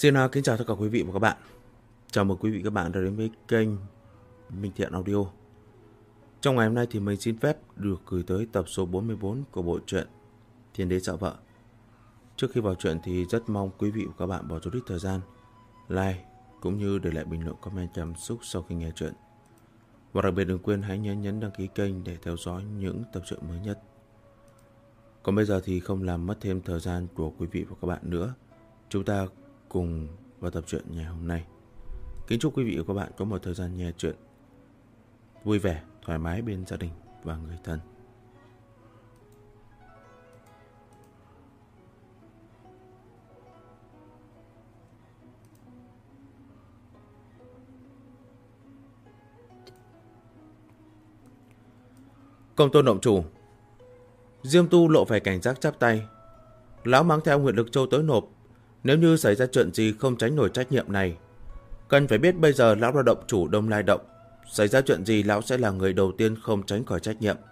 Xin kính chào tất cả quý vị và các bạn. Chào mừng quý vị và các bạn đã đến với kênh Minh Thiện Audio. Trong ngày hôm nay thì mình xin phép được gửi tới tập số 44 của bộ truyện Thiên Đế Sợ Vợ. Trước khi vào truyện thì rất mong quý vị và các bạn bỏ chút ít thời gian like cũng như để lại bình luận comment cảm xúc sau khi nghe truyện. Và đặc biệt đừng quên hãy nhấn đăng ký kênh để theo dõi những tập truyện mới nhất. Còn bây giờ thì không làm mất thêm thời gian của quý vị và các bạn nữa, chúng ta cùng vào tập truyện ngày hôm nay. Kính chúc quý vị và các bạn có một thời gian nghe truyện vui vẻ, thoải mái bên gia đình và người thân. Công tôn động chủ. Diêm Tu lộ vẻ cảnh giác chắp tay. Lão mang theo Nguyệt Lực Châu tới nộp. Nếu như xảy ra chuyện gì không tránh nổi trách nhiệm này, cần phải biết bây giờ lão là động chủ Đông Lai Động. Xảy ra chuyện gì lão sẽ là người đầu tiên không tránh khỏi trách nhiệm.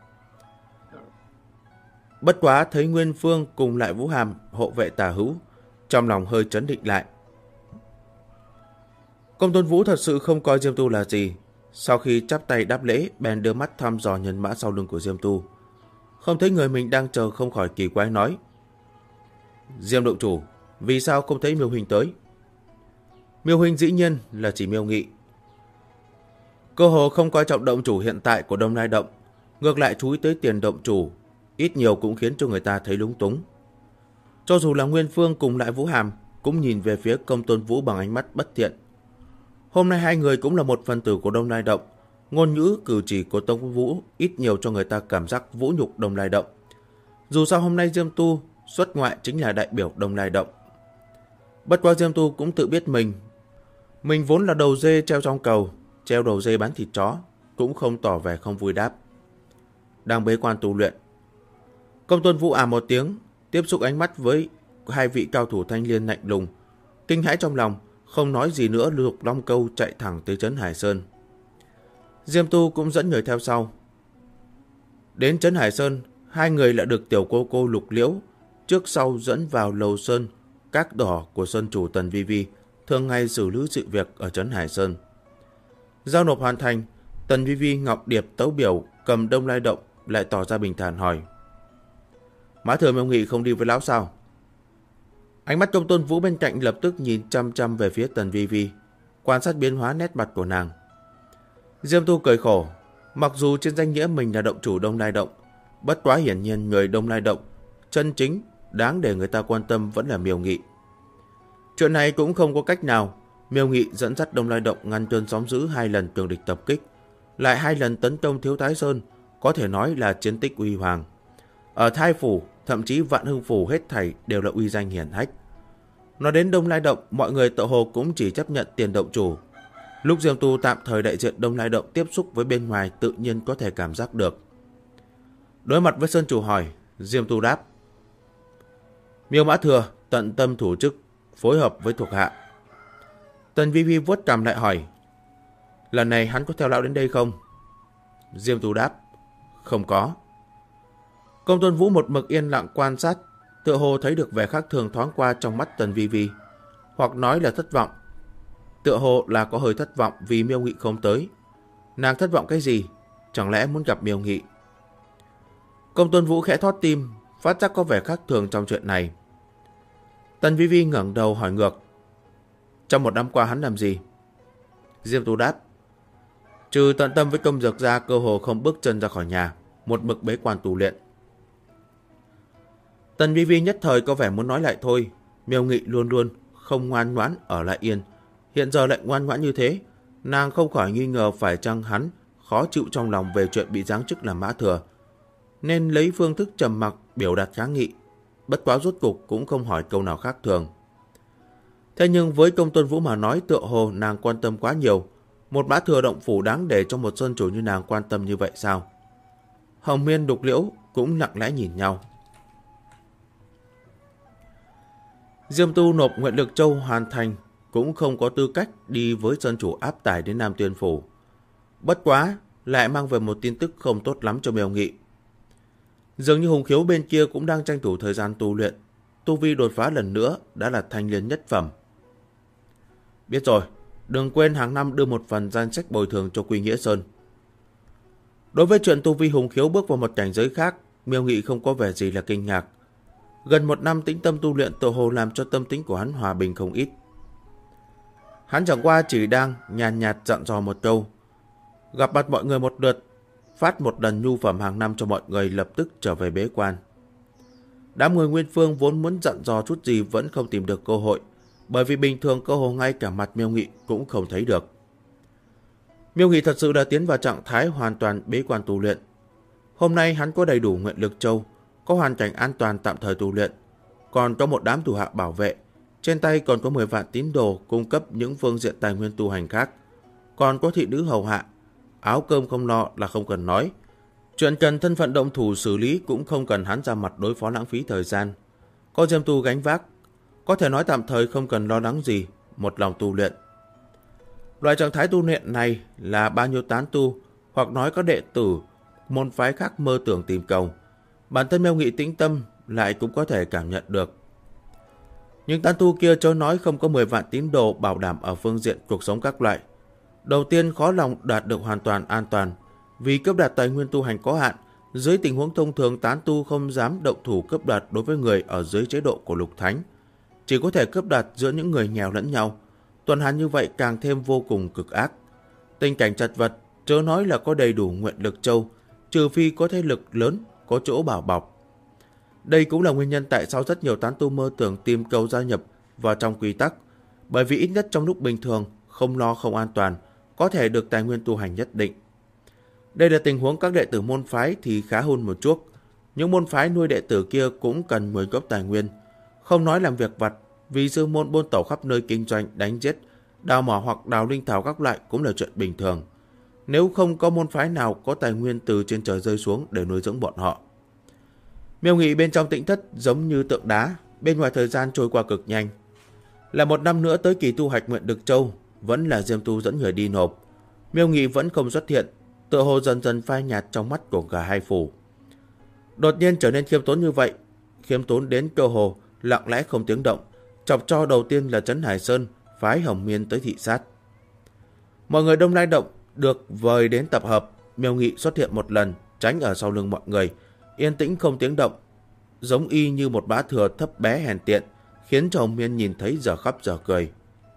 Bất quá thấy Nguyên Phương cùng lại Vũ Hàm hộ vệ tả hữu, trong lòng hơi trấn định lại. Công tôn Vũ thật sự không coi Diêm Tu là gì. Sau khi chắp tay đáp lễ, bèn đưa mắt thăm dò nhân mã sau lưng của Diêm Tu. Không thấy người mình đang chờ, không khỏi kỳ quái nói: Diêm động chủ, vì sao không thấy Miêu Huynh tới? Miêu Huynh dĩ nhiên là chỉ Miêu Nghị. Cơ hồ không coi trọng động chủ hiện tại của Đông Lai Động, ngược lại chú ý tới tiền động chủ, ít nhiều cũng khiến cho người ta thấy lúng túng. Cho dù là Nguyên Phương cùng lại Vũ Hàm cũng nhìn về phía Công tôn Vũ bằng ánh mắt bất thiện. Hôm nay hai người cũng là một phần tử của Đông Lai Động, ngôn ngữ cử chỉ của Công tôn Vũ ít nhiều cho người ta cảm giác vũ nhục Đông Lai Động. Dù sao hôm nay Diêm Tu xuất ngoại chính là đại biểu Đông Lai Động. Bất quá Diêm Tu cũng tự biết mình vốn là đầu dê treo trong cầu, treo đầu dê bán thịt chó, cũng không tỏ vẻ không vui đáp. Đang bế quan tu luyện. Công tôn Vũ một tiếng, tiếp xúc ánh mắt với hai vị cao thủ thanh liên lạnh lùng, kinh hãi trong lòng, không nói gì nữa, Lục Long Câu chạy thẳng tới trấn Hải Sơn. Diêm Tu cũng dẫn người theo sau. Đến trấn Hải Sơn, hai người lại được tiểu cô Lục Liễu trước sau dẫn vào lầu sơn các đỏ của sơn chủ Tần Vi Vi, thường ngày xử lý sự việc ở trấn Hải Sơn. Giao nộp hoàn thành, Tần Vi Vi ngọc điệp tấu biểu cầm Đông Lai Động lại tỏ ra bình thản hỏi: Mã Thừa Miêu Nghị không đi với lão sao? Ánh mắt Công tôn Vũ bên cạnh lập tức nhìn chăm chăm về phía Tần Vi Vi, quan sát biến hóa nét mặt của nàng. Diêm Tu cười khổ, mặc dù trên danh nghĩa mình là động chủ Đông Lai Động, bất quá hiển nhiên người Đông Lai Động chân chính đáng để người ta quan tâm vẫn là Miêu Nghị. Chuyện này cũng không có cách nào. Miêu Nghị dẫn dắt Đông Lai Động ngăn cơn sóng dữ 2 lần cường địch tập kích, lại 2 lần tấn công Thiếu Thái Sơn, có thể nói là chiến tích uy hoàng. Ở Thái Phủ, thậm chí Vạn Hưng Phủ hết thảy đều là uy danh hiển hách. Nói đến Đông Lai Động, mọi người tự hồ cũng chỉ chấp nhận tiền động chủ. Lúc Diêm Tu tạm thời đại diện Đông Lai Động tiếp xúc với bên ngoài, tự nhiên có thể cảm giác được. Đối mặt với sơn chủ hỏi, Diêm Tu đáp: Miêu Mã Thừa tận tâm thủ chức, phối hợp với thuộc hạ. Tần Vi Vi vuốt cằm lại hỏi: Lần này hắn có theo lão đến đây không? Diêm Tu đáp: Không có. Công tôn Vũ một mực yên lặng quan sát, tựa hồ thấy được vẻ khác thường thoáng qua trong mắt Tần Vi Vi, hoặc nói là thất vọng. Tựa hồ là có hơi thất vọng vì Miêu Nghị không tới. Nàng thất vọng cái gì? Chẳng lẽ muốn gặp Miêu Nghị? Công tôn Vũ khẽ thót tim, phát giác có vẻ khác thường trong chuyện này. Tần Vi Vi ngẩng đầu hỏi ngược: Trong 1 năm qua hắn làm gì? Diêm Tu đáp: Trừ tận tâm với công dược ra, cơ hồ không bước chân ra khỏi nhà, một mực bế quan tu luyện. Tần Vi Vi nhất thời có vẻ muốn nói lại thôi. Miêu Nghị luôn luôn không ngoan ngoãn ở lại yên, hiện giờ lại ngoan ngoãn như thế, nàng không khỏi nghi ngờ phải chăng hắn khó chịu trong lòng về chuyện bị giáng chức làm Mã Thừa, nên lấy phương thức trầm mặc biểu đạt kháng nghị. Bất quá rốt cục cũng không hỏi câu nào khác thường. Thế nhưng với Công tôn Vũ mà nói, tựa hồ nàng quan tâm quá nhiều. Một Mã Thừa động phủ đáng để cho một sơn chủ như nàng quan tâm như vậy sao? Hồng Miên Đục Liễu cũng lặng lẽ nhìn nhau. Diêm Tu nộp Nguyệt Lực Châu hoàn thành, cũng không có tư cách đi với sơn chủ áp tải đến Nam Tuyên Phủ. Bất quá lại mang về một tin tức không tốt lắm cho Miêu Nghị. Dường như Hùng Khiếu bên kia cũng đang tranh thủ thời gian tu luyện, tu vi đột phá lần nữa đã là thanh liên nhất phẩm. Biết rồi, đừng quên hàng năm đưa một phần danh sách bồi thường cho Quy Nghĩa Sơn. Đối với chuyện tu vi Hùng Khiếu bước vào một cảnh giới khác, Miêu Nghị không có vẻ gì là kinh ngạc. Gần một năm tĩnh tâm tu luyện tự hồ làm cho tâm tính của hắn hòa bình không ít. Hắn chẳng qua chỉ đang nhàn nhạt dặn dò một câu, gặp mặt mọi người một lượt, phát một lần nhu phẩm hàng năm cho mọi người, lập tức trở về bế quan. Đám người Nguyên Phương vốn muốn dặn dò chút gì vẫn không tìm được cơ hội, bởi vì bình thường cơ hồ ngay cả mặt Miêu Nghị cũng không thấy được. Miêu Nghị thật sự đã tiến vào trạng thái hoàn toàn bế quan tu luyện. Hôm nay hắn có đầy đủ nguyện lực châu, có hoàn cảnh an toàn tạm thời tu luyện, còn có một đám thủ hạ bảo vệ, trên tay còn có 10 vạn tín đồ cung cấp những phương diện tài nguyên tu hành khác, còn có thị nữ hầu hạ, áo cơm không lo là không cần nói. Chuyện cần thân phận động thủ xử lý cũng không cần hắn ra mặt đối phó lãng phí thời gian. Có Diêm Tu gánh vác, có thể nói tạm thời không cần lo lắng gì, một lòng tu luyện. Loại trạng thái tu luyện này là bao nhiêu tán tu hoặc nói các đệ tử môn phái khác mơ tưởng tìm cầu, bản thân Miêu Nghị tĩnh tâm lại cũng có thể cảm nhận được. Nhưng tán tu kia chớ nói không có 10 vạn tín đồ bảo đảm ở phương diện cuộc sống các loại. Đầu tiên khó lòng đạt được hoàn toàn an toàn, vì cấp đoạt tài nguyên tu hành có hạn, dưới tình huống thông thường tán tu không dám động thủ cấp đoạt đối với người ở dưới chế độ của Lục Thánh, chỉ có thể cấp đoạt giữa những người nghèo lẫn nhau. Tuần hoàn như vậy càng thêm vô cùng cực ác. Tình cảnh chật vật, chớ nói là có đầy đủ nguyện lực châu, trừ phi có thế lực lớn, có chỗ bảo bọc. Đây cũng là nguyên nhân tại sao rất nhiều tán tu mơ tưởng tìm cầu gia nhập vào trong quy tắc, bởi vì ít nhất trong lúc bình thường, không lo không an toàn, có thể được tài nguyên tu hành nhất định. Đây là tình huống các đệ tử môn phái thì khá hơn một chút. Những môn phái nuôi đệ tử kia cũng cần 10 gốc tài nguyên, không nói làm việc vặt, vì sư môn buôn tẩu khắp nơi kinh doanh, đánh giết, đào mỏ hoặc đào linh thảo các loại cũng là chuyện bình thường. Nếu không có môn phái nào có tài nguyên từ trên trời rơi xuống để nuôi dưỡng bọn họ. Miêu Nghị bên trong tĩnh thất giống như tượng đá, bên ngoài thời gian trôi qua cực nhanh. Là một năm nữa tới kỳ tu hoạch nguyện lực châu, vẫn là Diêm Tu dẫn người đi nộp. Miêu Nghị vẫn không xuất hiện, tựa hồ dần dần phai nhạt trong mắt của cả hai phủ. Đột nhiên trở nên khiêm tốn như vậy, khiêm tốn đến cơ hồ lặng lẽ không tiếng động. Chọc cho đầu tiên là Trấn Hải Sơn phái Hồng Miên tới thị sát. Mọi người Đông Lai Động được vời đến tập hợp. Miêu Nghị xuất hiện một lần, tránh ở sau lưng mọi người, yên tĩnh không tiếng động, giống y như một bã thừa thấp bé hèn tiện, khiến cho Hồng Miên nhìn thấy giờ khóc giờ cười.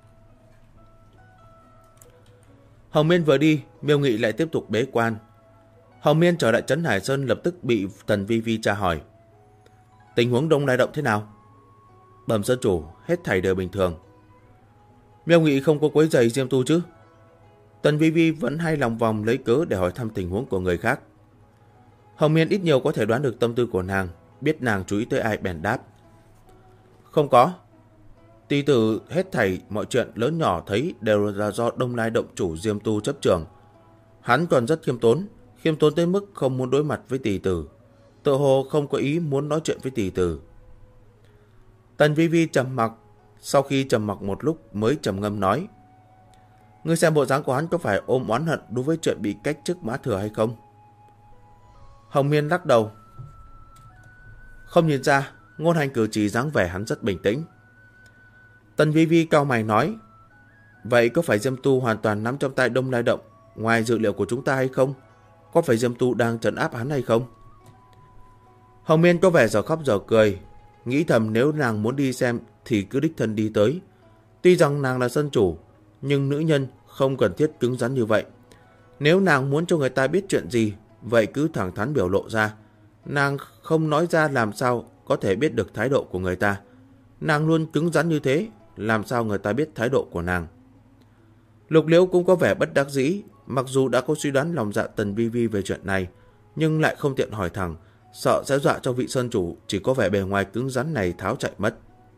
Hồng Miên vừa đi, Miêu Nghị lại tiếp tục bế quan. Hồng Miên trở lại Trấn Hải Sơn lập tức bị Tần Vi Vi tra hỏi. Tình huống Đông Lai Động thế nào? Bẩm Sơn chủ, hết thảy đều bình thường. Miêu Nghị không có quấy rầy Diêm Tu chứ? Tần Vi Vi vẫn hay lòng vòng lấy cớ để hỏi thăm tình huống của người khác. Hồng Miên ít nhiều có thể đoán được tâm tư của nàng, biết nàng chú ý tới ai bèn đáp. Không có. Tỷ tử hết thảy mọi chuyện lớn nhỏ thấy đều là do Đông Lai Động chủ Diêm Tu chấp trường. Hắn còn rất khiêm tốn tới mức không muốn đối mặt với tỷ tử, tự hồ không có ý muốn nói chuyện với tỷ tử. Tần Vi Vi trầm mặc, sau khi trầm mặc một lúc mới trầm ngâm nói. Ngươi xem bộ dáng của hắn có phải ôm oán hận đối với chuyện bị cách chức Mã Thừa hay không? Hồng Miên lắc đầu. Không nhìn ra, ngôn hành cử chỉ dáng vẻ hắn rất bình tĩnh. Tần Vi Vi cau mày nói. Vậy có phải Diêm Tu hoàn toàn nắm trong tay Đông Lai Động ngoài dự liệu của chúng ta hay không? Có phải Diêm Tu đang trấn áp hắn hay không? Hồng Miên có vẻ giờ khóc giờ cười, nghĩ thầm nếu nàng muốn đi xem thì cứ đích thân đi tới. Tuy rằng nàng là sân chủ, nhưng nữ nhân không cần thiết cứng rắn như vậy. Nếu nàng muốn cho người ta biết chuyện gì, vậy cứ thẳng thắn biểu lộ ra. Nàng không nói ra làm sao có thể biết được thái độ của người ta. Nàng luôn cứng rắn như thế, làm sao người ta biết thái độ của nàng. Lục Liễu cũng có vẻ bất đắc dĩ, mặc dù đã có suy đoán lòng dạ Tần Vi Vi về chuyện này, nhưng lại không tiện hỏi thẳng, sợ sẽ dọa cho vị sơn chủ chỉ có vẻ bề ngoài cứng rắn này tháo chạy mất.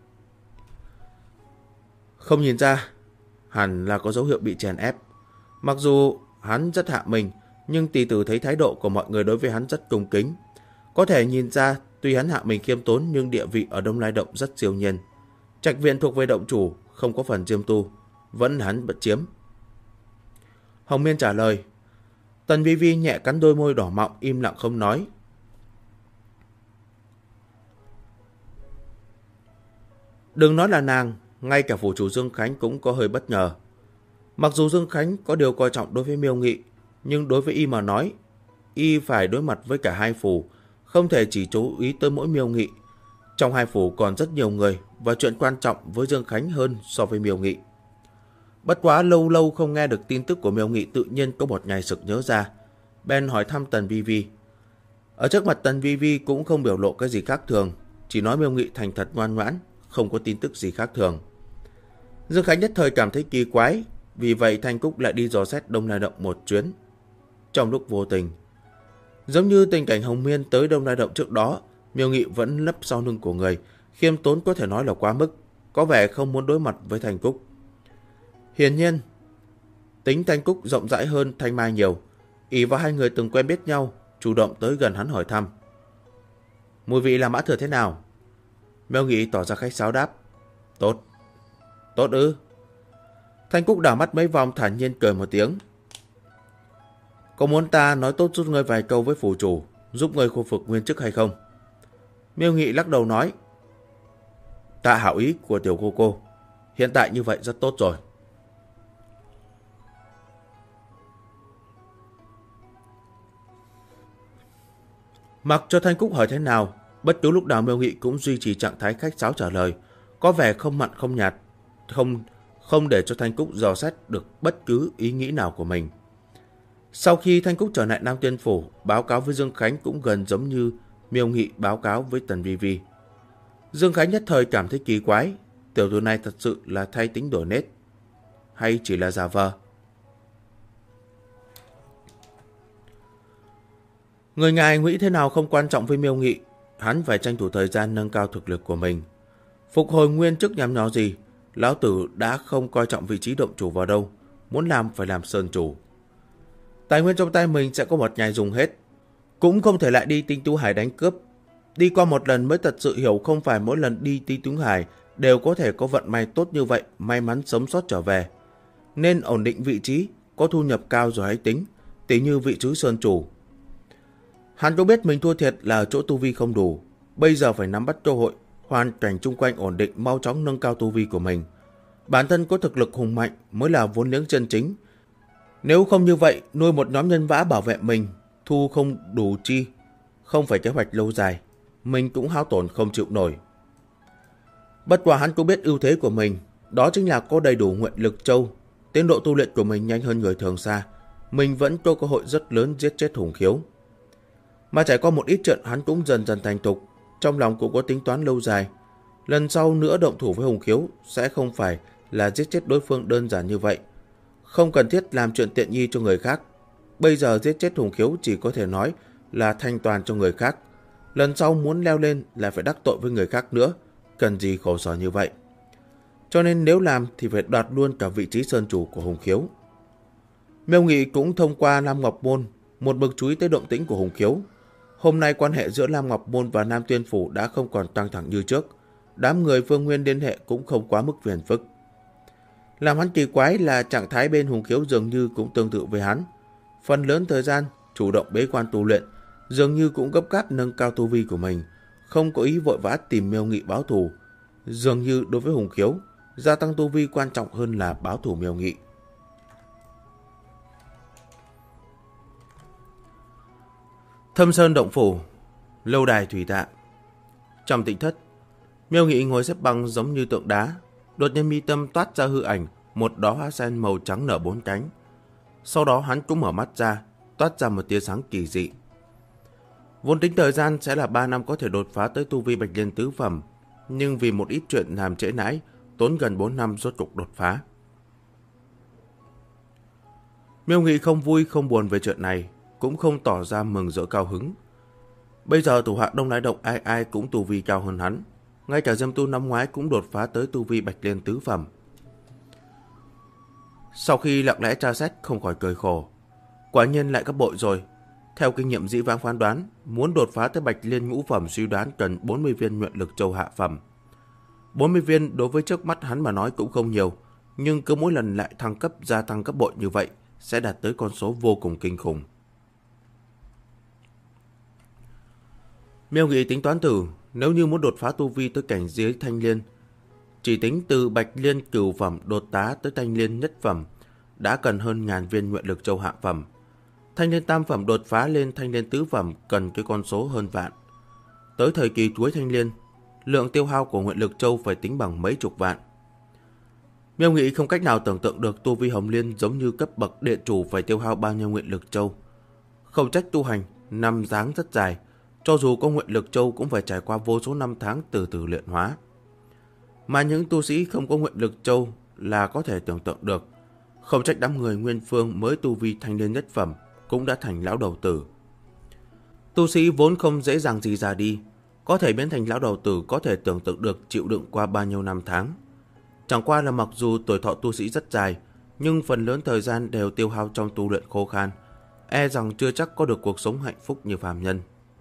Không nhìn ra, hẳn là có dấu hiệu bị chèn ép. Mặc dù hắn rất hạ mình, nhưng tỷ tử thấy thái độ của mọi người đối với hắn rất cung kính. Có thể nhìn ra, tuy hắn hạ mình khiêm tốn nhưng địa vị ở Đông Lai Động rất siêu nhiên. Trạch viện thuộc về động chủ, không có phần Diêm Tu, vẫn hắn bất chiếm. Hồng Miên trả lời. Tần Vi Vi nhẹ cắn đôi môi đỏ mọng, im lặng không nói. Đừng nói là nàng, ngay cả phủ chủ Dương Khánh cũng có hơi bất ngờ. Mặc dù Dương Khánh có điều coi trọng đối với Miêu Nghị, nhưng đối với y mà nói, y phải đối mặt với cả hai phủ, không thể chỉ chú ý tới mỗi Miêu Nghị. Trong hai phủ còn rất nhiều người và chuyện quan trọng với Dương Khánh hơn so với Miêu Nghị. Bất quá lâu lâu không nghe được tin tức của Miêu Nghị, tự nhiên có một ngày sực nhớ ra. Ben hỏi thăm Tần Vi Vi. Ở trước mặt Tần Vi Vi cũng không biểu lộ cái gì khác thường, chỉ nói Miêu Nghị thành thật ngoan ngoãn, không có tin tức gì khác thường. Dương Khánh nhất thời cảm thấy kỳ quái, vì vậy Thanh Cúc lại đi dò xét Đông Lai Động một chuyến. Trong lúc vô tình, giống như tình cảnh Hồng Miên tới Đông Lai Động trước đó, Miêu Nghị vẫn lấp sau lưng của người, khiêm tốn có thể nói là quá mức, có vẻ không muốn đối mặt với Thanh Cúc. Hiển nhiên, tính Thanh Cúc rộng rãi hơn Thanh Mai nhiều, ỷ vào hai người từng quen biết nhau, chủ động tới gần hắn hỏi thăm. Mùi vị là Mã Thừa thế nào? Miêu Nghị tỏ ra khách sáo đáp. Tốt. Tốt ư? Thanh Cúc đảo mắt mấy vòng thản nhiên cười một tiếng. Có muốn ta nói tốt giúp ngươi vài câu với phủ chủ, giúp ngươi khôi phục nguyên chức hay không? Miêu Nghị lắc đầu nói. Tạ hảo ý của tiểu cô, hiện tại như vậy rất tốt rồi. Mặc cho Thanh Cúc hỏi thế nào, bất cứ lúc nào Miêu Nghị cũng duy trì trạng thái khách sáo trả lời, có vẻ không mặn không nhạt, không để cho Thanh Cúc dò xét được bất cứ ý nghĩ nào của mình. Sau khi Thanh Cúc trở lại Nam Tiên Phủ, báo cáo với Dương Khánh cũng gần giống như Miêu Nghị báo cáo với Tần Vi Vi. Dương Khánh nhất thời cảm thấy kỳ quái, tiểu tử này thật sự là thay tính đổi nết, hay chỉ là giả vờ? Người ngài nghĩ thế nào không quan trọng với Miêu Nghị, hắn phải tranh thủ thời gian nâng cao thực lực của mình. Phục hồi nguyên chức nhằm nhó gì, lão tử đã không coi trọng vị trí động chủ vào đâu, muốn làm phải làm sơn chủ. Tài nguyên trong tay mình sẽ có một ngày dùng hết, cũng không thể lại đi Tinh Tú Hải đánh cướp. Đi qua một lần mới thật sự hiểu không phải mỗi lần đi Tinh Tú Hải đều có thể có vận may tốt như vậy, may mắn sống sót trở về. Nên ổn định vị trí, có thu nhập cao rồi hãy tính, tỉ như vị trí sơn chủ. Hắn có biết mình thua thiệt là chỗ tu vi không đủ, bây giờ phải nắm bắt cơ hội, hoàn cảnh chung quanh ổn định, mau chóng nâng cao tu vi của mình. Bản thân có thực lực hùng mạnh mới là vốn liếng chân chính. Nếu không như vậy, nuôi một nhóm nhân mã bảo vệ mình, thu không đủ chi, không phải kế hoạch lâu dài, mình cũng hao tổn không chịu nổi. Bất quá hắn cũng biết ưu thế của mình, đó chính là có đầy đủ nguyện lực châu, tiến độ tu luyện của mình nhanh hơn người thường xa, mình vẫn có cơ hội rất lớn giết chết Hùng Khiếu. Mà trải qua một ít trận hắn cũng dần dần thành thục, trong lòng cũng có tính toán lâu dài. Lần sau nữa động thủ với Hùng Khiếu sẽ không phải là giết chết đối phương đơn giản như vậy, không cần thiết làm chuyện tiện nghi cho người khác. Bây giờ giết chết Hùng Khiếu chỉ có thể nói là thanh toàn cho người khác, lần sau muốn leo lên là phải đắc tội với người khác nữa, cần gì khổ sở như vậy. Cho nên nếu làm thì phải đoạt luôn cả vị trí sơn chủ của Hùng Khiếu. Miêu Nghị cũng thông qua Lam Ngọc Môn một mực chú ý tới động tĩnh của Hùng Khiếu. Hôm nay quan hệ giữa Lam Ngọc Môn và Nam Tuyên Phủ đã không còn căng thẳng như trước, đám người Phương Nguyên liên hệ cũng không quá mức phiền phức. Làm hắn kỳ quái là trạng thái bên Hùng Khiếu dường như cũng tương tự với hắn, phần lớn thời gian chủ động bế quan tu luyện, dường như cũng gấp gáp nâng cao tu vi của mình, không có ý vội vã tìm Miêu Nghị báo thù. Dường như đối với Hùng Khiếu, gia tăng tu vi quan trọng hơn là báo thù Miêu Nghị. Thâm Sơn Động Phủ, lâu đài thủy tạ. Trong tĩnh thất, Miêu Nghị ngồi xếp bằng giống như tượng đá, đột nhiên mi tâm toát ra hư ảnh một đóa hoa sen màu trắng nở 4 cánh. Sau đó hắn cũng mở mắt ra, toát ra một tia sáng kỳ dị. Vốn tính thời gian sẽ là 3 năm có thể đột phá tới tu vi Bạch Liên tứ phẩm, nhưng vì một ít chuyện làm trễ nãi, tốn gần 4 năm rốt cục đột phá. Miêu Nghị không vui không buồn về chuyện này, cũng không tỏ ra mừng rỡ cao hứng. Bây giờ thủ hạ Đông Lai Động ai ai cũng tu vi cao hơn hắn, ngay cả Diêm Tu năm ngoái cũng đột phá tới tu vi Bạch Liên tứ phẩm. Sau khi lặng lẽ tra xét không khỏi cười khổ, quả nhiên lại gấp bội rồi. Theo kinh nghiệm dĩ vãng phán đoán, muốn đột phá tới Bạch Liên ngũ phẩm suy đoán cần 40 viên nguyện lực châu hạ phẩm. 40 viên đối với trước mắt hắn mà nói cũng không nhiều, nhưng cứ mỗi lần lại thăng cấp gia tăng gấp bội như vậy sẽ đạt tới con số vô cùng kinh khủng. Miêu Nghị tính toán thử, nếu như muốn đột phá tu vi tới cảnh dưới Thanh Liên, Chỉ tính từ Bạch Liên cửu phẩm đột tá tới Thanh Liên nhất phẩm đã cần hơn 1000 viên nguyện lực châu hạ phẩm. Thanh Liên tam phẩm đột phá lên Thanh Liên tứ phẩm cần cái con số hơn vạn. Tới thời kỳ cuối Thanh Liên, lượng tiêu hao của nguyện lực châu phải tính bằng mấy chục vạn. Miêu Nghị không cách nào tưởng tượng được tu vi Hồng Liên giống như cấp bậc địa chủ phải tiêu hao bao nhiêu nguyện lực châu. Không trách tu hành, năm tháng rất dài, cho dù có nguyện lực châu cũng phải trải qua vô số năm tháng từ từ luyện hóa. Mà những tu sĩ không có nguyện lực châu là có thể tưởng tượng được. Không trách đám người Nguyên Phương mới tu vi Thanh Liên nhất phẩm cũng đã thành lão đầu tử. Tu sĩ vốn không dễ dàng gì già đi, có thể biến thành lão đầu tử có thể tưởng tượng được chịu đựng qua bao nhiêu năm tháng. Chẳng qua là mặc dù tuổi thọ tu sĩ rất dài, nhưng phần lớn thời gian đều tiêu hao trong tu luyện khô khan, e rằng chưa chắc có được cuộc sống hạnh phúc như phàm nhân.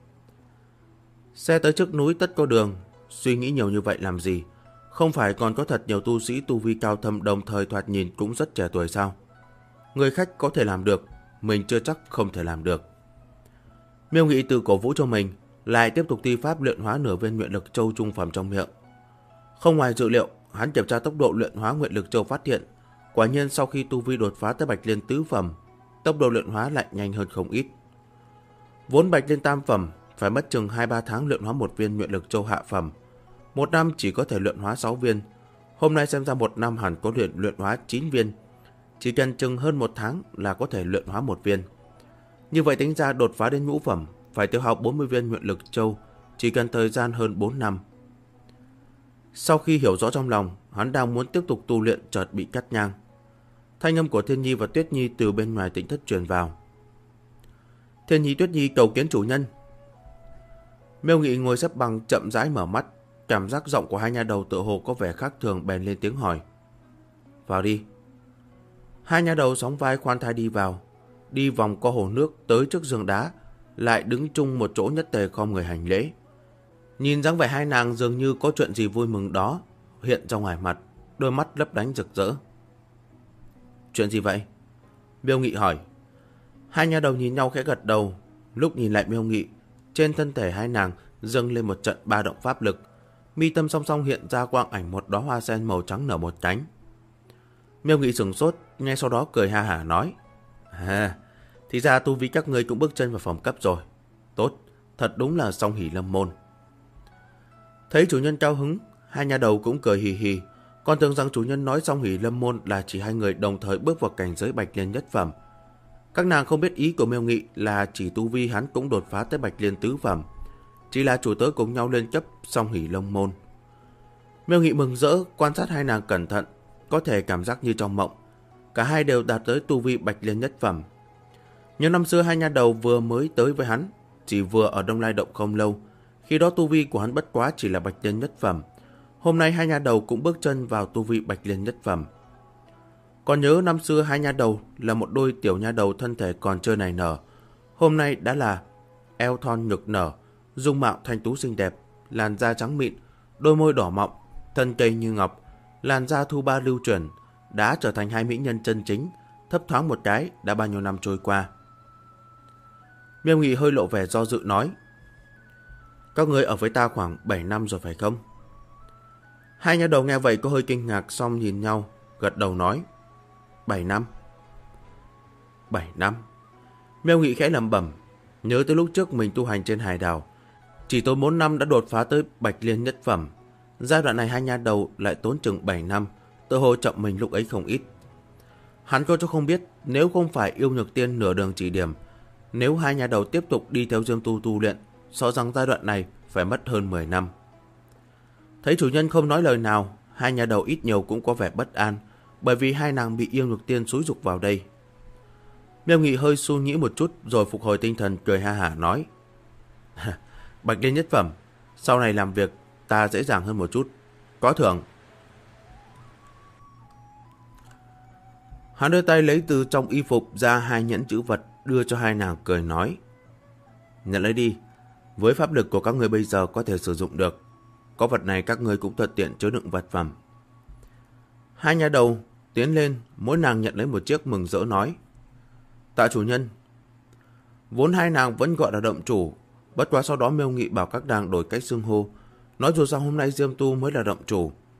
Xe tới trước núi tất có đường, suy nghĩ nhiều như vậy làm gì? Không phải còn có thật nhiều tu sĩ tu vi cao thâm đồng thời thoạt nhìn cũng rất trẻ tuổi sao? Người khách có thể làm được, mình chưa chắc không thể làm được. Miêu Nghị từ cổ vũ cho mình, lại tiếp tục thi pháp luyện hóa nửa viên nguyện lực châu trung phẩm trong miệng. Không ngoài dự liệu, hắn kiểm tra tốc độ luyện hóa nguyện lực châu phát hiện, quả nhiên sau khi tu vi đột phá tới Bạch Liên tứ phẩm, tốc độ luyện hóa lại nhanh hơn không ít. Vốn Bạch Liên tam phẩm phải mất chừng 2-3 tháng luyện hóa một viên nguyện lực châu hạ phẩm, một năm chỉ có thể luyện hóa 6 viên. Hôm nay xem ra một năm hẳn có luyện hóa 9 viên, chỉ cần chừng hơn 1 tháng là có thể luyện hóa 1 viên. Như vậy tính ra đột phá đến ngũ phẩm phải tiêu hao 40 viên nguyện lực châu, chỉ cần thời gian hơn 4 năm. Sau khi hiểu rõ trong lòng, hắn đang muốn tiếp tục tu luyện chợt bị cắt ngang. Thanh âm của Thiên Nhi và Tuyết Nhi từ bên ngoài tỉnh thất truyền vào. Thiên Nhi, Tuyết Nhi cầu kiến chủ nhân. Miêu Nghị ngồi xếp bằng chậm rãi mở mắt, cảm giác giọng của hai nha đầu tựa hồ có vẻ khác thường bèn lên tiếng hỏi. Vào đi. Hai nha đầu sóng vai khoan thai đi vào, đi vòng qua hồ nước tới trước giường đá, lại đứng chung một chỗ nhất tề khom người hành lễ. Nhìn dáng vẻ hai nàng dường như có chuyện gì vui mừng đó hiện ra ngoài mặt, đôi mắt lấp lánh rực rỡ. Chuyện gì vậy? Miêu Nghị hỏi. Hai nha đầu nhìn nhau khẽ gật đầu, lúc nhìn lại Miêu Nghị, trên thân thể hai nàng dâng lên một trận ba động pháp lực, mi tâm song song hiện ra quang ảnh một đóa hoa sen màu trắng nở một cánh. Miêu Nghị sửng sốt, ngay sau đó cười ha hả nói: thì ra tu vi các ngươi cũng bước chân vào phẩm cấp rồi. Tốt, thật đúng là song hỷ lâm môn. Thấy chủ nhân cao hứng, hai nha đầu cũng cười hì hì, còn tưởng rằng chủ nhân nói song hỷ lâm môn là chỉ hai người đồng thời bước vào cảnh giới Bạch Liên nhất phẩm. Các nàng không biết ý của Miêu Nghị là chỉ tu vi hắn cũng đột phá tới Bạch Liên tứ phẩm, chỉ là chủ tớ cùng nhau lên cấp song hỷ lâm môn. Miêu Nghị mừng rỡ quan sát hai nàng cẩn thận, có thể cảm giác như trong mộng, cả hai đều đạt tới tu vi Bạch Liên nhất phẩm. Nhớ năm xưa hai nha đầu vừa mới tới với hắn, chỉ vừa ở Đông Lai Động không lâu, khi đó tu vi của hắn bất quá chỉ là Bạch Liên nhất phẩm. Hôm nay hai nha đầu cũng bước chân vào tu vi Bạch Liên nhất phẩm. Còn nhớ năm xưa hai nha đầu là một đôi tiểu nha đầu thân thể còn chưa nảy nở, hôm nay đã là eo thon ngực nở, dung mạo thanh tú xinh đẹp, làn da trắng mịn, đôi môi đỏ mọng, thân cây như ngọc, làn da thu ba lưu chuyển, đã trở thành hai mỹ nhân chân chính. Thấp thoáng một cái đã bao nhiêu năm trôi qua. Miêu Nghị hơi lộ vẻ do dự nói: Các ngươi ở với ta khoảng 7 năm rồi phải không? Hai nha đầu nghe vậy có hơi kinh ngạc, xong nhìn nhau, gật đầu nói: 7 năm. 7 năm. Miêu Nghị khẽ lẩm bẩm, nhớ tới lúc trước mình tu hành trên hải đảo, chỉ tốn 4 năm đã đột phá tới Bạch Liên nhất phẩm. Giai đoạn này hai nha đầu lại tốn chừng 7 năm, tự hồ chậm mình lúc ấy không ít. Hắn có cho không biết, nếu không phải Yêu Nhược Tiên nửa đường chỉ điểm, nếu hai nhà đầu tiếp tục đi theo Diêm Tu tu luyện, sợ rằng giai đoạn này phải mất hơn 10 năm. Thấy chủ nhân không nói lời nào, hai nhà đầu ít nhiều cũng có vẻ bất an, bởi vì hai nàng bị Yêu Nhược Tiên xúi giục vào đây. Miêu Nghị hơi suy nghĩ một chút rồi phục hồi tinh thần, cười ha hả nói: Bạch Liên nhất phẩm, sau này làm việc ta dễ dàng hơn một chút, có thưởng. Hắn đưa tay lấy từ trong y phục ra 2 nhẫn chữ vật đưa cho hai nàng, cười nói: Nhận lấy đi, với pháp lực của các ngươi bây giờ có thể sử dụng được. Có vật này các ngươi cũng thuận tiện chứa đựng vật phẩm. Hai nhà đầu tiến lên, mỗi nàng nhận lấy một chiếc, mừng rỡ nói: Tạ chủ nhân. Vốn hai nàng vẫn gọi là động chủ, bất quá sau đó Miêu Nghị bảo các nàng đổi cách xưng hô, nói dù sao hôm nay Diêm Tu mới là động chủ.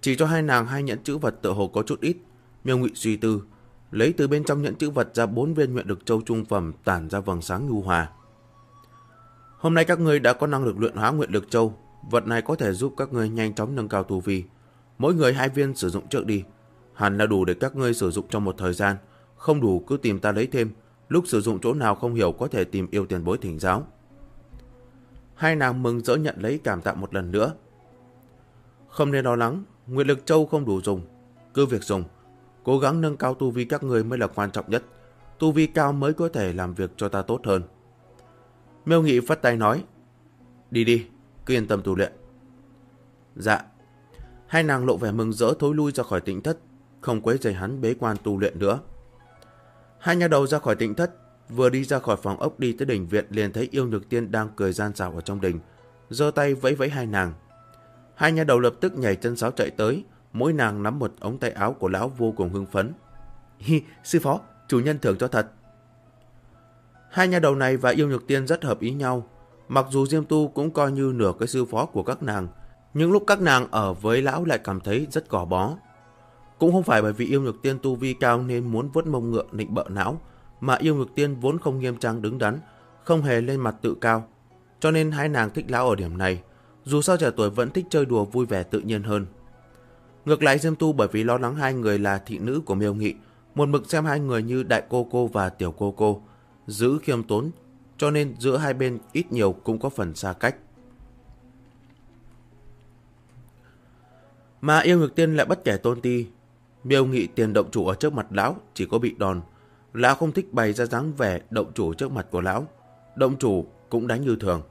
Chỉ cho hai nàng hai nhẫn chữ vật tựa hồ có chút ít. Miêu Nghị suy tư, lấy từ bên trong nhẫn chữ vật ra 4 viên nguyện lực châu trung phẩm tản ra vầng sáng nhu hòa. Hôm nay các ngươi đã có năng lực luyện hóa nguyện lực châu, vật này có thể giúp các ngươi nhanh chóng nâng cao tu vi. Mỗi người 2 viên sử dụng trước đi, hẳn là đủ để các ngươi sử dụng trong một thời gian, không đủ cứ tìm ta lấy thêm, lúc sử dụng chỗ nào không hiểu có thể tìm yêu tiền bối thỉnh giáo. Hai nàng mừng rỡ nhận lấy, cảm tạ một lần nữa. Không nên lo lắng, nguyện lực châu không đủ dùng, cứ việc dùng, cố gắng nâng cao tu vi các ngươi mới là quan trọng nhất, tu vi cao mới có thể làm việc cho ta tốt hơn. Miêu Nghị phất tay nói, đi đi, cứ yên tâm tu luyện. Dạ. Hai nàng lộ vẻ mừng rỡ thối lui ra khỏi tĩnh thất, không quấy rầy hắn bế quan tu luyện nữa. Hai nha đầu ra khỏi tĩnh thất, vừa đi ra khỏi phòng ốc đi tới đình viện liền thấy Yêu Nhược Tiên đang cười gian xảo ở trong đình, giơ tay vẫy vẫy hai nàng. Hai nha đầu lập tức nhảy chân sáo chạy tới, mỗi nàng nắm một ống tay áo của lão vô cùng hưng phấn. Hi, sư phó, chủ nhân thưởng cho thật. Hai nha đầu này và Yêu Nhược Tiên rất hợp ý nhau, mặc dù Diêm Tu cũng coi như nửa cái sư phó của các nàng, nhưng lúc các nàng ở với lão lại cảm thấy rất gò bó. Cũng không phải bởi vì Yêu Nhược Tiên tu vi cao nên muốn vuốt mông ngựa nịnh bợ não, mà Yêu Nhược Tiên vốn không nghiêm trang đứng đắn, không hề lên mặt tự cao, cho nên hai nàng thích lão ở điểm này. Dù sao trẻ tuổi vẫn thích chơi đùa vui vẻ tự nhiên hơn. Ngược lại Diêm Tu bởi vì lo lắng hai người là thị nữ của Miêu Nghị, một mực xem hai người như đại cô cô và tiểu cô cô, giữ khiêm tốn, cho nên giữa hai bên ít nhiều cũng có phần xa cách. Mà Yêu Nhược Tiên lại bất kể tôn ti. Miêu Nghị tiền động chủ ở trước mặt lão chỉ có bị đòn. Lão không thích bày ra dáng vẻ động chủ trước mặt của lão. Động chủ cũng đánh như thường.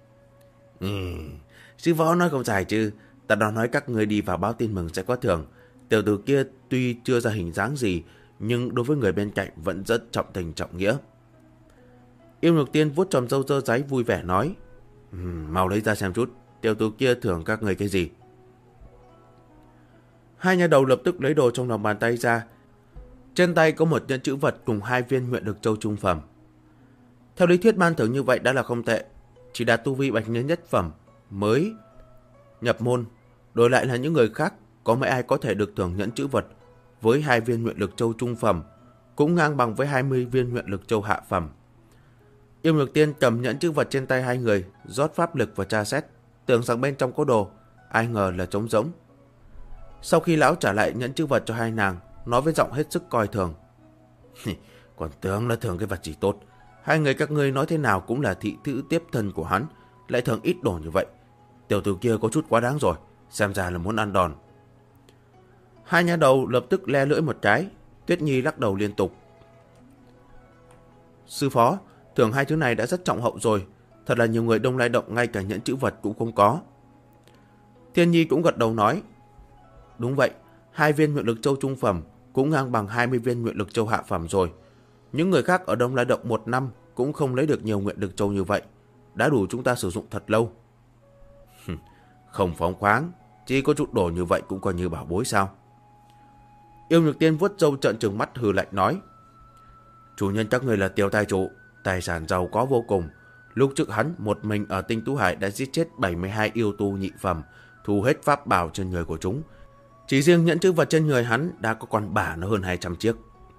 Sư phó nói không dài chứ. Ta đã nói các người đi vào báo tin mừng sẽ có thưởng. Tiểu tử kia tuy chưa ra hình dáng gì, nhưng đối với người bên cạnh vẫn rất trọng tình trọng nghĩa. Yêu Nhược Tiên vuốt tròm râu dơ dáy vui vẻ nói, mau lấy ra xem chút, tiểu tử kia thưởng các người cái gì. Hai nhà đầu lập tức lấy đồ trong lòng bàn tay ra. Trên tay có một nhẫn chữ vật cùng 2 viên nguyện lực châu trung phẩm. Theo lý thuyết ban thưởng như vậy đã là không tệ, chỉ đạt tu vi bạch nhân nhất phẩm mới nhập môn, đổi lại là những người khác có mấy ai có thể được thưởng nhẫn chữ vật với 2 viên nguyện lực châu trung phẩm, cũng ngang bằng với 20 viên nguyện lực châu hạ phẩm. Yêu Nhược Tiên cầm nhẫn chữ vật trên tay hai người, rót pháp lực và tra xét, tưởng rằng bên trong có đồ, ai ngờ là trống rỗng. Sau khi lão trả lại nhẫn chữ vật cho hai nàng, nói với giọng hết sức coi thường, còn tưởng là thưởng cái vật gì tốt, hai người các ngươi nói thế nào cũng là thị nữ tiếp thân của hắn, lại thưởng ít đồ như vậy. Tiểu tử kia có chút quá đáng rồi, xem ra là muốn ăn đòn. Hai nha đầu lập tức le lưỡi một cái. Tuyết Nhi lắc đầu liên tục. Sư phó, thưởng 2 thứ này đã rất trọng hậu rồi, thật là nhiều người Đông Lai Động ngay cả nhẫn chữ vật cũng không có. Thiên Nhi cũng gật đầu nói, đúng vậy, 2 viên nguyện lực châu trung phẩm cũng ngang bằng 20 viên nguyện lực châu hạ phẩm rồi. Những người khác ở Đông Lai Động 1 năm cũng không lấy được nhiều nguyện lực châu như vậy, đã đủ chúng ta sử dụng thật lâu. Không phóng khoáng, chỉ có chút đồ như vậy cũng coi như bảo bối sao? Yêu Nhược Tiên vuốt râu trợn trừng mắt hừ lạnh nói, chủ nhân các người là Tiêu tài chủ, tài sản giàu có vô cùng. Lúc trước hắn một mình ở Tinh Tú Hải đã giết chết 72 yêu tu nhị phẩm, thu hết pháp bảo trên người của chúng. Chỉ riêng nhẫn chữ vật trên người hắn đã có con bả nó hơn 200 chiếc.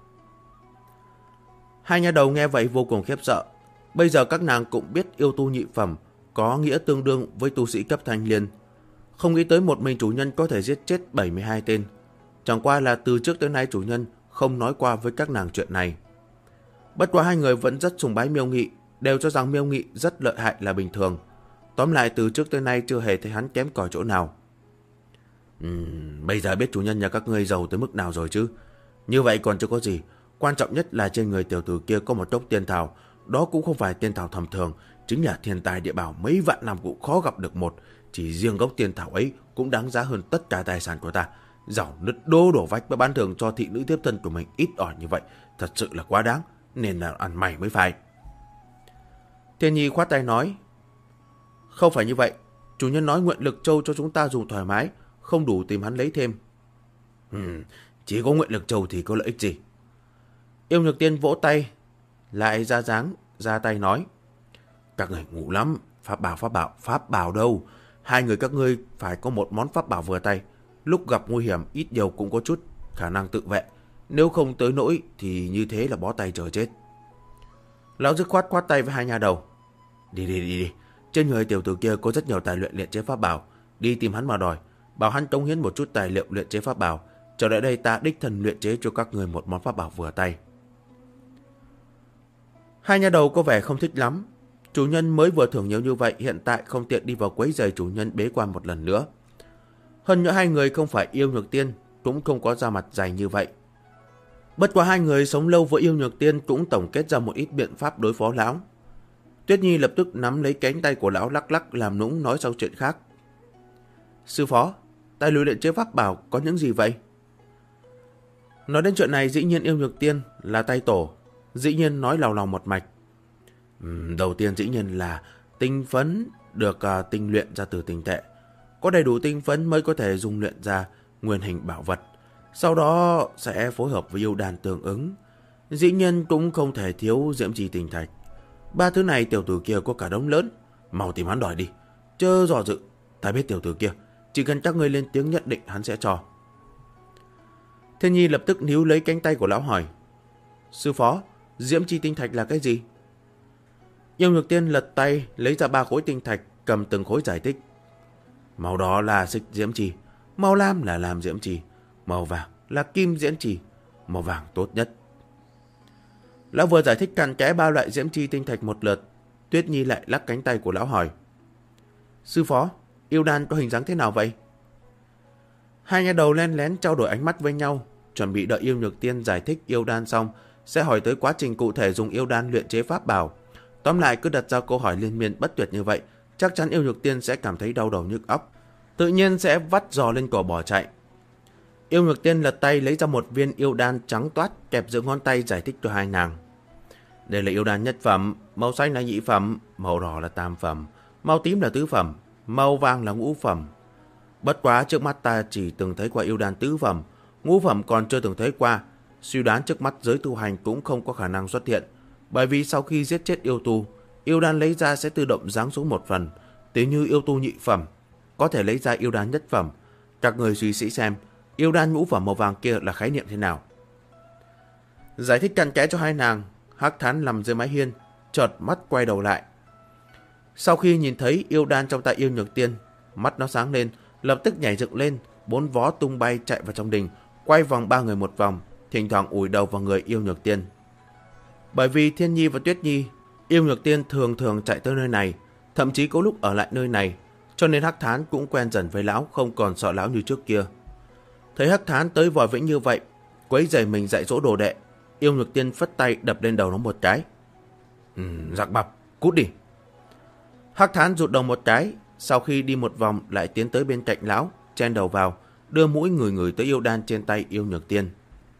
Hai nhà đầu nghe vậy vô cùng khiếp sợ. Bây giờ các nàng cũng biết yêu tu nhị phẩm có nghĩa tương đương với tu sĩ cấp thanh liên. Không nghĩ tới một mình chủ nhân có thể giết chết 72 tên. Chẳng qua là từ trước tới nay chủ nhân không nói qua với các nàng chuyện này. Bất quá hai người vẫn rất sùng bái Miêu Nghị, đều cho rằng Miêu Nghị rất lợi hại là bình thường. Tóm lại từ trước tới nay chưa hề thấy hắn kém cỏi chỗ nào. Bây giờ biết chủ nhân nhà các ngươi giàu tới mức nào rồi chứ. Như vậy còn chưa có gì. Quan trọng nhất là trên người tiểu tử kia có một gốc tiên thảo. Đó cũng không phải tiên thảo tầm thường, chính là thiên tài địa bảo mấy vạn năm cũng khó gặp được một. Chỉ riêng gốc tiên thảo ấy cũng đáng giá hơn tất cả tài sản của ta. Giàu nứt đô đổ vách và bán thường cho thị nữ tiếp thân của mình ít ỏi như vậy, thật sự là quá đáng, nên là ăn mày mới phải. Thiên Nhi khoát tay nói, không phải như vậy, chủ nhân nói nguyện lực châu cho chúng ta dùng thoải mái, không đủ tìm hắn lấy thêm. Chỉ có nguyện lực châu thì có lợi ích gì? Yêu Nhược Tiên vỗ tay, lại ra dáng, ra tay nói, các người ngủ lắm, pháp bảo đâu, hai người các ngươi phải có một món pháp bảo vừa tay, lúc gặp nguy hiểm ít nhiều cũng có chút khả năng tự vệ. Nếu không tới nỗi thì như thế là bó tay chờ chết. Lão dứt khoát khoát tay với hai nha đầu. Đi. Trên người tiểu tử kia có rất nhiều tài luyện luyện chế pháp bảo. Đi tìm hắn mà đòi. Bảo hắn cống hiến một chút tài liệu luyện chế pháp bảo. Trở lại đây ta đích thân luyện chế cho các người một món pháp bảo vừa tay. Hai nha đầu có vẻ không thích lắm. Chủ nhân mới vừa thưởng nhiều như vậy, hiện tại không tiện đi vào quấy rầy chủ nhân bế quan một lần nữa. Hơn nữa hai người không phải yêu nhược tiên, cũng không có da mặt dày như vậy. Bất quá hai người sống lâu với yêu nhược tiên cũng tổng kết ra một ít biện pháp đối phó lão. Tuyết Nhi lập tức nắm lấy cánh tay của lão lắc lắc làm nũng nói sau chuyện khác. Sư phó, tài liệu luyện chế pháp bảo có những gì vậy? Nói đến chuyện này dĩ nhiên yêu nhược tiên là tay tổ, dĩ nhiên nói lào lòng một mạch. Đầu tiên dĩ nhiên là tinh phấn được tinh luyện ra từ tinh tệ. Có đầy đủ tinh phấn mới có thể dùng luyện ra nguyên hình bảo vật. Sau đó sẽ phối hợp với yêu đan tương ứng. Dĩ nhiên cũng không thể thiếu diễm trì tinh thạch. Ba thứ này tiểu tử kia có cả đống lớn. Mau tìm hắn đòi đi. Chớ dò dự. Ta biết tiểu tử kia. Chỉ cần các ngươi lên tiếng nhất định hắn sẽ cho. Thiên Nhi lập tức níu lấy cánh tay của lão hỏi. Sư phó, diễm trì tinh thạch là cái gì? Yêu nhược tiên lật tay lấy ra 3 khối tinh thạch, cầm từng khối giải thích. Màu đỏ là xích diễm trì, màu lam là lam diễm trì, màu vàng là kim diễm trì, màu vàng tốt nhất. Lão vừa giải thích cặn kẽ 3 loại diễm trì tinh thạch một lượt, Tuyết Nhi lại lắc cánh tay của lão hỏi. Sư phó, yêu đan có hình dáng thế nào vậy? Hai nha đầu len lén trao đổi ánh mắt với nhau, chuẩn bị đợi yêu nhược tiên giải thích yêu đan xong, sẽ hỏi tới quá trình cụ thể dùng yêu đan luyện chế pháp bảo. Tóm lại cứ đặt ra câu hỏi liên miên bất tuyệt như vậy, chắc chắn yêu nhược tiên sẽ cảm thấy đau đầu nhức óc, tự nhiên sẽ vắt giò lên cổ bỏ chạy. Yêu nhược tiên lật tay lấy ra một viên yêu đan trắng toát kẹp giữa ngón tay giải thích cho hai nàng. Đây là yêu đan nhất phẩm, màu xanh là nhị phẩm, màu đỏ là tam phẩm, màu tím là tứ phẩm, màu vàng là ngũ phẩm. Bất quá trước mắt ta chỉ từng thấy qua yêu đan tứ phẩm, ngũ phẩm còn chưa từng thấy qua, suy đoán trước mắt giới tu hành cũng không có khả năng xuất hiện. Bởi vì sau khi giết chết yêu tu, yêu đan lấy ra sẽ tự động giáng xuống một phần. Nếu như yêu tu nhị phẩm, có thể lấy ra yêu đan nhất phẩm. Các người suy nghĩ xem, yêu đan ngũ phẩm màu vàng kia là khái niệm thế nào? Giải thích cặn kẽ cho hai nàng, Hắc Thán nằm dưới mái hiên, chợt mắt quay đầu lại. Sau khi nhìn thấy yêu đan trong tay yêu nhược tiên, mắt nó sáng lên, lập tức nhảy dựng lên, 4 vó tung bay chạy vào trong đình, quay vòng 3 người một vòng, thỉnh thoảng ủi đầu vào người yêu nhược tiên. Bởi vì Thiên Nhi và Tuyết Nhi, yêu nhược tiên thường chạy tới nơi này, thậm chí có lúc ở lại nơi này, cho nên Hắc Thán cũng quen dần với lão, không còn sợ lão như trước kia. Thấy Hắc Thán tới vòi vĩnh như vậy, quấy rầy mình dạy dỗ đồ đệ, yêu nhược tiên phất tay đập lên đầu nó một cái. Giặc bập, cút đi. Hắc Thán rụt đầu một cái, sau khi đi một vòng lại tiến tới bên cạnh lão, chen đầu vào, đưa mũi ngửi tới yêu đan trên tay yêu nhược tiên.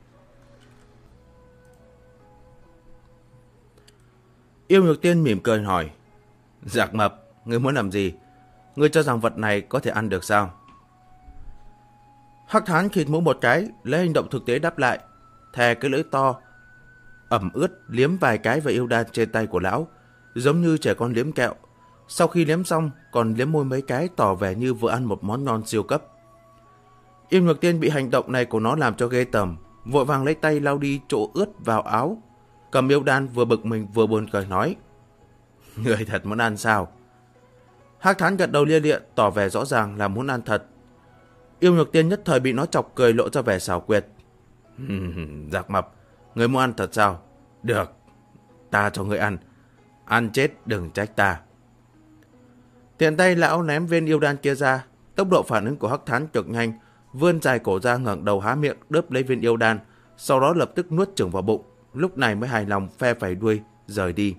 Yêu nhược tiên mỉm cười hỏi. Giặc mập, ngươi muốn làm gì? Ngươi cho rằng vật này có thể ăn được sao? Hắc Thán khịt mũi một cái, lấy hành động thực tế đáp lại. Thè cái lưỡi to, ẩm ướt liếm vài cái vào yêu đan trên tay của lão, giống như trẻ con liếm kẹo. Sau khi liếm xong, còn liếm môi mấy cái tỏ vẻ như vừa ăn một món ngon siêu cấp. Yêu nhược tiên bị hành động này của nó làm cho ghê tởm, vội vàng lấy tay lau đi chỗ ướt vào áo, cầm yêu đan vừa bực mình vừa buồn cười nói. Người thật muốn ăn sao? Hắc Thán gật đầu lia lịa, tỏ vẻ rõ ràng là muốn ăn thật. Yêu nhược tiên nhất thời bị nó chọc cười lộ ra vẻ xảo quyệt. Giặc mập, người muốn ăn thật sao? Được, ta cho người ăn. Ăn chết đừng trách ta. Tiện tay lão ném viên yêu đan kia ra, tốc độ phản ứng của Hắc Thán cực nhanh, vươn dài cổ ra ngẩng đầu há miệng đớp lấy viên yêu đan, sau đó lập tức nuốt chửng vào bụng, lúc này mới hài lòng phe phẩy đuôi rời đi.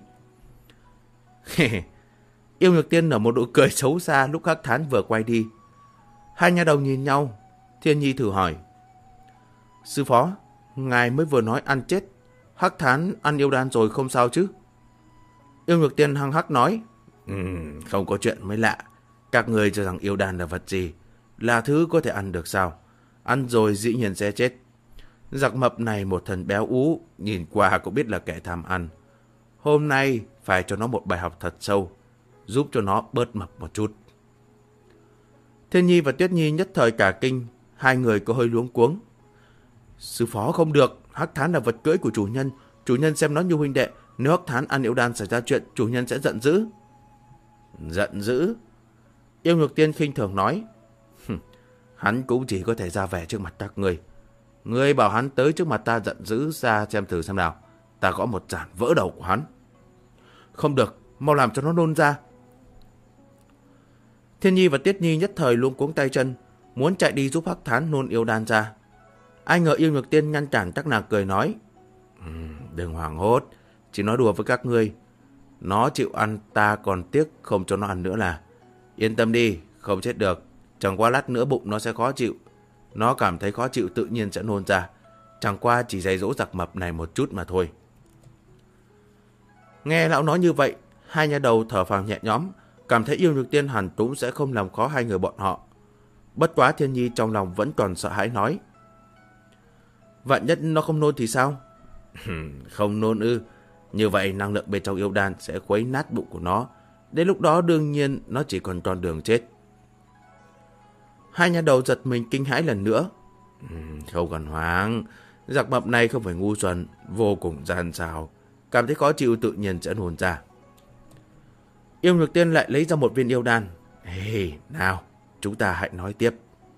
Yêu nhược tiên nở một nụ cười xấu xa lúc Hắc Thán vừa quay đi. Hai nha đầu nhìn nhau, Thiên Nhi thử hỏi. Sư phó, ngài mới vừa nói ăn chết, Hắc Thán ăn yêu đan rồi không sao chứ? Yêu nhược tiên hăng hắc nói. Không có chuyện mới lạ. Các người cho rằng yêu đan là vật gì? Là thứ có thể ăn được sao? Ăn rồi dĩ nhiên sẽ chết. Giặc mập này một thần béo ú, nhìn qua cũng biết là kẻ tham ăn. Hôm nay phải cho nó một bài học thật sâu, giúp cho nó bớt mập một chút. Thiên Nhi và Tuyết Nhi nhất thời cả kinh, Hai người có hơi luống cuống. Sư phó không được, Hắc Thán là vật cưỡi của chủ nhân xem nó như huynh đệ, nếu Hắc Thán ăn yêu đan xảy ra chuyện, chủ nhân sẽ giận dữ. Giận dữ? Yêu Nhược Tiên khinh thường nói. Hắn cũng chỉ có thể ra vẻ trước mặt các ngươi. Ngươi bảo hắn tới trước mặt ta giận dữ ra xem thử xem nào. Ta gõ một giản vỡ đầu của hắn. Không được, mau làm cho nó nôn ra. Thiên Nhi và Tiết Nhi nhất thời luống cuống tay chân, muốn chạy đi giúp Hắc Thán nôn yêu đan ra. Ai ngờ Yêu Nhược Tiên ngăn cản các nàng cười nói. Đừng hoảng hốt, chỉ nói đùa với các ngươi. Nó chịu ăn ta còn tiếc không cho nó ăn nữa là. Yên tâm đi, không chết được. Chẳng qua lát nữa bụng nó sẽ khó chịu. Nó cảm thấy khó chịu tự nhiên sẽ nôn ra. Chẳng qua chỉ dạy dỗ giặc mập này một chút mà thôi. Nghe lão nói như vậy, hai nhà đầu thở phào nhẹ nhõm, cảm thấy Yêu Nhược Tiên hẳn cũng sẽ không làm khó hai người bọn họ. Bất quá Thiên Nhi trong lòng vẫn còn sợ hãi nói. Vạn nhất nó không nôn thì sao? Không nôn ư? Như vậy năng lượng bên trong yêu đan sẽ khuấy nát bụng của nó. Đến lúc đó đương nhiên nó chỉ còn con đường chết. Hai nhà đầu giật mình kinh hãi lần nữa. Không cần hoảng. Giặc mập này không phải ngu xuẩn, vô cùng gian xảo. Cảm thấy khó chịu tự nhiên sẽ nôn ra. Yêu Nhược Tiên lại lấy ra một viên yêu đan. Nào, chúng ta hãy nói tiếp.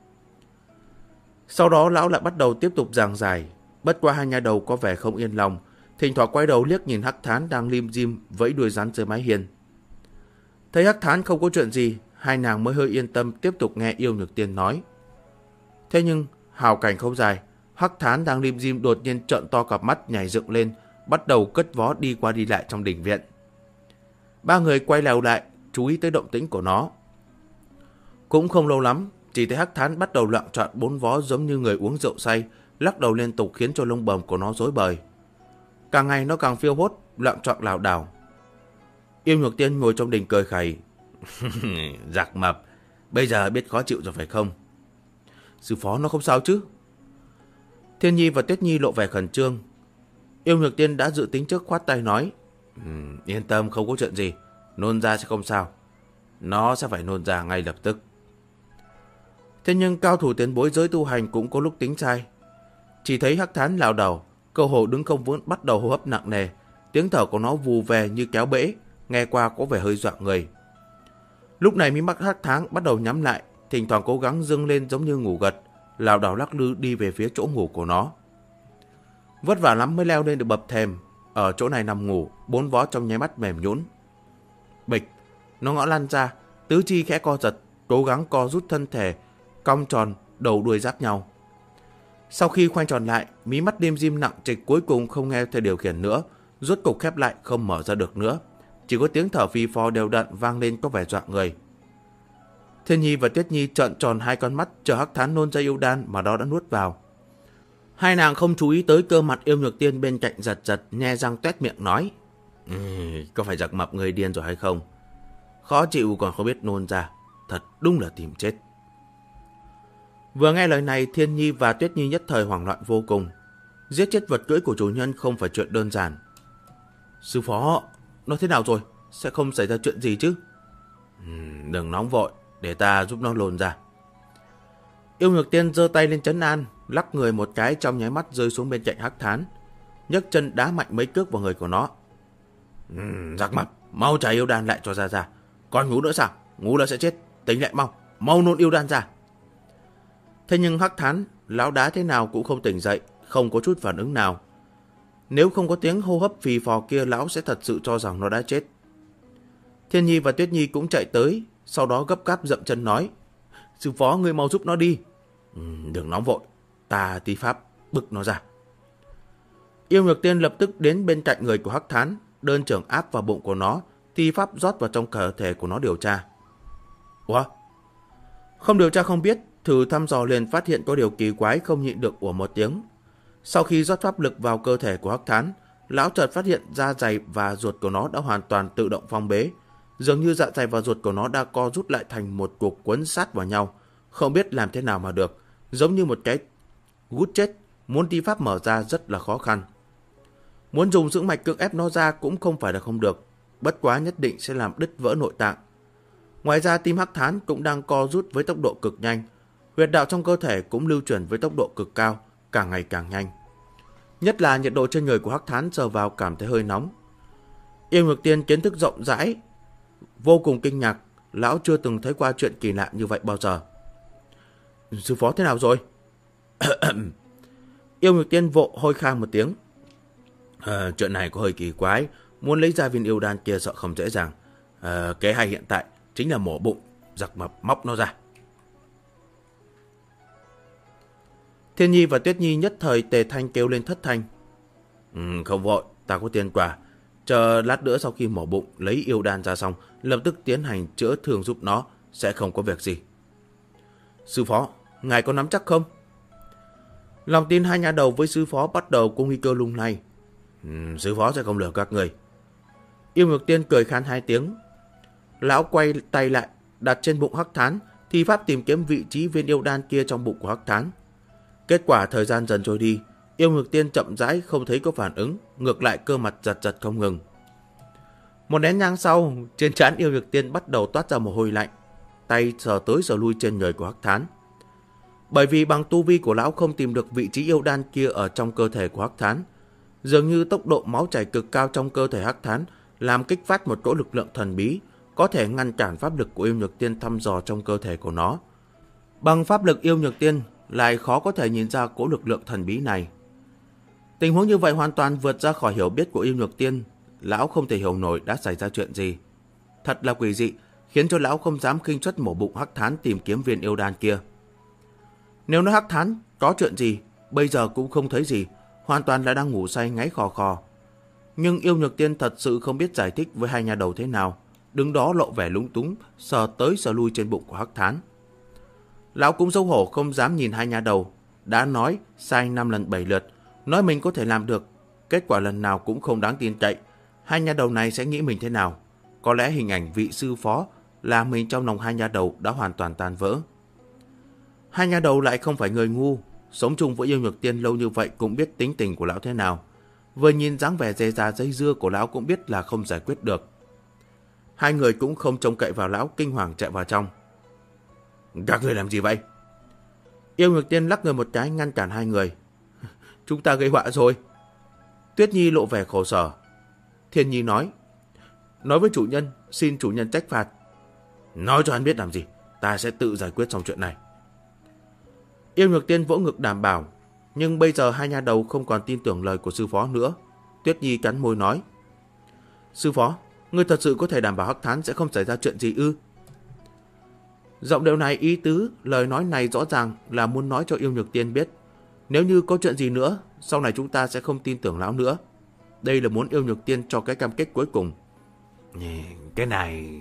Sau đó lão lại bắt đầu tiếp tục giảng giải. Bất qua hai nhà đầu có vẻ không yên lòng, thỉnh thoảng quay đầu liếc nhìn Hắc Thán đang lim dim vẫy đuôi rắn dưới mái hiên. Thấy Hắc Thán không có chuyện gì, hai nàng mới hơi yên tâm tiếp tục nghe Yêu Nhược Tiên nói. Thế nhưng hào cảnh không dài, Hắc Thán đang lim dim đột nhiên trợn to cặp mắt nhảy dựng lên, bắt đầu cất vó đi qua đi lại trong đình viện. Ba người quay lèo lại, chú ý tới động tĩnh của nó. Cũng không lâu lắm, chỉ thấy Hắc Thán bắt đầu loạng choạng bốn vó giống như người uống rượu say, lắc đầu liên tục khiến cho lông bờm của nó rối bời. Càng ngày nó càng phiêu hốt, loạng choạng lảo đảo. Yêu Nhược Tiên ngồi trong đình cười khẩy. Giặc mập, bây giờ biết khó chịu rồi phải không? Sư phó nó không sao chứ? Thiên Nhi và Tuyết Nhi lộ vẻ khẩn trương. Yêu Nhược Tiên đã dự tính trước khoát tay nói. Yên tâm, không có chuyện gì, nôn ra sẽ không sao. Nó sẽ phải nôn ra ngay lập tức. Thế nhưng cao thủ tiền bối giới tu hành cũng có lúc tính sai. Chỉ thấy Hắc Thán lảo đảo, cơ hồ đứng không vững, bắt đầu hô hấp nặng nề. Tiếng thở của nó vù về như kéo bể, nghe qua có vẻ hơi dọa người. Lúc này mí mắt Hắc Thán bắt đầu nhắm lại, thỉnh thoảng cố gắng dâng lên giống như ngủ gật, lảo đảo lắc lư đi về phía chỗ ngủ của nó. Vất vả lắm mới leo lên được bậc thềm, ở chỗ này nằm ngủ, bốn vó trong nháy mắt mềm nhũn. Bịch, nó ngã lăn ra, tứ chi khẽ co giật, cố gắng co rút thân thể, cong tròn, đầu đuôi giáp nhau. Sau khi khoanh tròn lại, mí mắt đêm dim nặng trịch cuối cùng không nghe theo điều khiển nữa, rốt cục khép lại không mở ra được nữa. Chỉ có tiếng thở phì phò đều đặn vang lên có vẻ dọa người. Thiên Nhi và Tuyết Nhi trợn tròn hai con mắt chờ Hắc Thán nôn ra yêu đan mà đó đã nuốt vào. Hai nàng không chú ý tới cơ mặt Yêu Nhược Tiên bên cạnh giật giật, nhe răng toét miệng nói. Có phải giặc mập người điên rồi hay không? Khó chịu còn không biết nôn ra, thật đúng là tìm chết. Vừa nghe lời này, Thiên Nhi và Tuyết Nhi nhất thời hoảng loạn vô cùng. Giết chết vật cưỡi của chủ nhân không phải chuyện đơn giản. Sư phó, nó thế nào rồi? Sẽ không xảy ra chuyện gì chứ? Đừng nóng vội, để ta giúp nó lồn ra. Yêu Nhược Tiên giơ tay lên trấn an, lắc người một cái trong nháy mắt rơi xuống bên cạnh Hắc Thán, nhấc chân đá mạnh mấy cước vào người của nó. Giặc mập, mau trả yêu đan lại cho ra. Còn ngủ nữa sao? Ngủ là sẽ chết, tỉnh lại mau nôn yêu đan ra. Thế nhưng Hắc Thán, lão đá thế nào cũng không tỉnh dậy, không có chút phản ứng nào. Nếu không có tiếng hô hấp phì phò kia, lão sẽ thật sự cho rằng nó đã chết. Thiên Nhi và Tuyết Nhi cũng chạy tới, sau đó gấp gáp dậm chân nói. Sư phó, ngươi mau giúp nó đi. Đừng nóng vội, ta tí pháp bức nó ra. Yêu Nhược Tiên lập tức đến bên cạnh người của Hắc Thán, đơn trưởng áp vào bụng của nó, tí pháp rót vào trong cơ thể của nó điều tra. Ủa? Không điều tra không biết, thử thăm dò liền phát hiện có điều kỳ quái, không nhịn được ủa một tiếng. Sau khi rót pháp lực vào cơ thể của Hắc Thán, lão chợt phát hiện da dày và ruột của nó đã hoàn toàn tự động phong bế, dường như dạ dày và ruột của nó đã co rút lại thành một cục quấn sát vào nhau, không biết làm thế nào mà được, giống như một cái gút chết, muốn thi pháp mở ra rất là khó khăn. Muốn dùng dưỡng mạch cưỡng ép nó ra cũng không phải là không được, bất quá nhất định sẽ làm đứt vỡ nội tạng. Ngoài ra tim Hắc Thán cũng đang co rút với tốc độ cực nhanh, huyệt đạo trong cơ thể cũng lưu chuyển với tốc độ cực cao, càng ngày càng nhanh. Nhất là nhiệt độ trên người của Hắc Thán sờ vào cảm thấy hơi nóng. Yêu Nhược Tiên kiến thức rộng rãi, vô cùng kinh ngạc, lão chưa từng thấy qua chuyện kỳ lạ như vậy bao giờ. Sư phó thế nào rồi? Yêu Nhược Tiên vội hôi khan một tiếng. Chuyện này có hơi kỳ quái, muốn lấy ra viên yêu đan kia sợ không dễ dàng. Kế hay hiện tại chính là mổ bụng, giặc mập móc nó ra. Thiên Nhi và Tuyết Nhi nhất thời tề thanh kêu lên thất thanh. Không vội, ta có tiền quả. Chờ lát nữa sau khi mổ bụng lấy yêu đan ra xong, lập tức tiến hành chữa thương giúp nó, sẽ không có việc gì. Sư phó, ngài có nắm chắc không? Lòng tin hai nhà đầu với sư phó bắt đầu có nguy cơ lung lay. Sư phó sẽ không lừa các người. Yêu Nhược Tiên cười khan hai tiếng. Lão quay tay lại, đặt trên bụng Hắc Thán, thi pháp tìm kiếm vị trí viên yêu đan kia trong bụng của Hắc Thán. Kết quả thời gian dần trôi đi, Yêu Nhược Tiên chậm rãi không thấy có phản ứng, ngược lại cơ mặt giật giật không ngừng. Một nén nhang sau, trên trán Yêu Nhược Tiên bắt đầu toát ra mồ hôi lạnh, tay sờ tới sờ lui trên người của Hắc Thán. Bởi vì bằng tu vi của lão không tìm được vị trí yêu đan kia ở trong cơ thể của Hắc Thán, dường như tốc độ máu chảy cực cao trong cơ thể Hắc Thán làm kích phát một cỗ lực lượng thần bí, có thể ngăn cản pháp lực của Yêu Nhược Tiên thăm dò trong cơ thể của nó. Bằng pháp lực Yêu Nhược Tiên lại khó có thể nhìn ra cỗ lực lượng thần bí này. Tình huống như vậy hoàn toàn vượt ra khỏi hiểu biết của Yêu Nhược Tiên, lão không thể hiểu nổi đã xảy ra chuyện gì. Thật là quỷ dị, khiến cho lão không dám khinh suất mổ bụng Hắc Thán tìm kiếm viên yêu đan kia. Nếu nói Hắc Thán có chuyện gì, bây giờ cũng không thấy gì, hoàn toàn là đang ngủ say ngáy khò khò. Nhưng Yêu Nhược Tiên thật sự không biết giải thích với hai nhà đầu thế nào, đứng đó lộ vẻ lúng túng, sờ tới sờ lui trên bụng của Hắc Thán. Lão cũng xấu hổ không dám nhìn hai nhà đầu, đã nói sai 5 lần 7 lượt, nói mình có thể làm được, kết quả lần nào cũng không đáng tin cậy. Hai nhà đầu này sẽ nghĩ mình thế nào? Có lẽ hình ảnh vị sư phó là mình trong lòng hai nhà đầu đã hoàn toàn tan vỡ. Hai nhà đầu lại không phải người ngu, sống chung với Yêu Nhược Tiên lâu như vậy cũng biết tính tình của lão thế nào. Vừa nhìn dáng vẻ dè dà dây dưa của lão cũng biết là không giải quyết được. Hai người cũng không trông cậy vào lão, kinh hoàng chạy vào trong. Các người làm gì vậy? Yêu Nhược Tiên lắc người một cái ngăn cản hai người. Chúng ta gây họa rồi. Tuyết Nhi lộ vẻ khổ sở. Thiên Nhi nói với chủ nhân, xin chủ nhân trách phạt. Nói cho hắn biết làm gì, ta sẽ tự giải quyết xong chuyện này. Yêu Nhược Tiên vỗ ngực đảm bảo, nhưng bây giờ hai nhà đầu không còn tin tưởng lời của sư phó nữa. Tuyết Nhi cắn môi nói. Sư phó, ngươi thật sự có thể đảm bảo Hắc Thán sẽ không xảy ra chuyện gì ư? Giọng điệu này ý tứ, lời nói này rõ ràng là muốn nói cho Yêu Nhược Tiên biết, nếu như có chuyện gì nữa, sau này chúng ta sẽ không tin tưởng lão nữa. Đây là muốn Yêu Nhược Tiên cho cái cam kết cuối cùng. Cái này...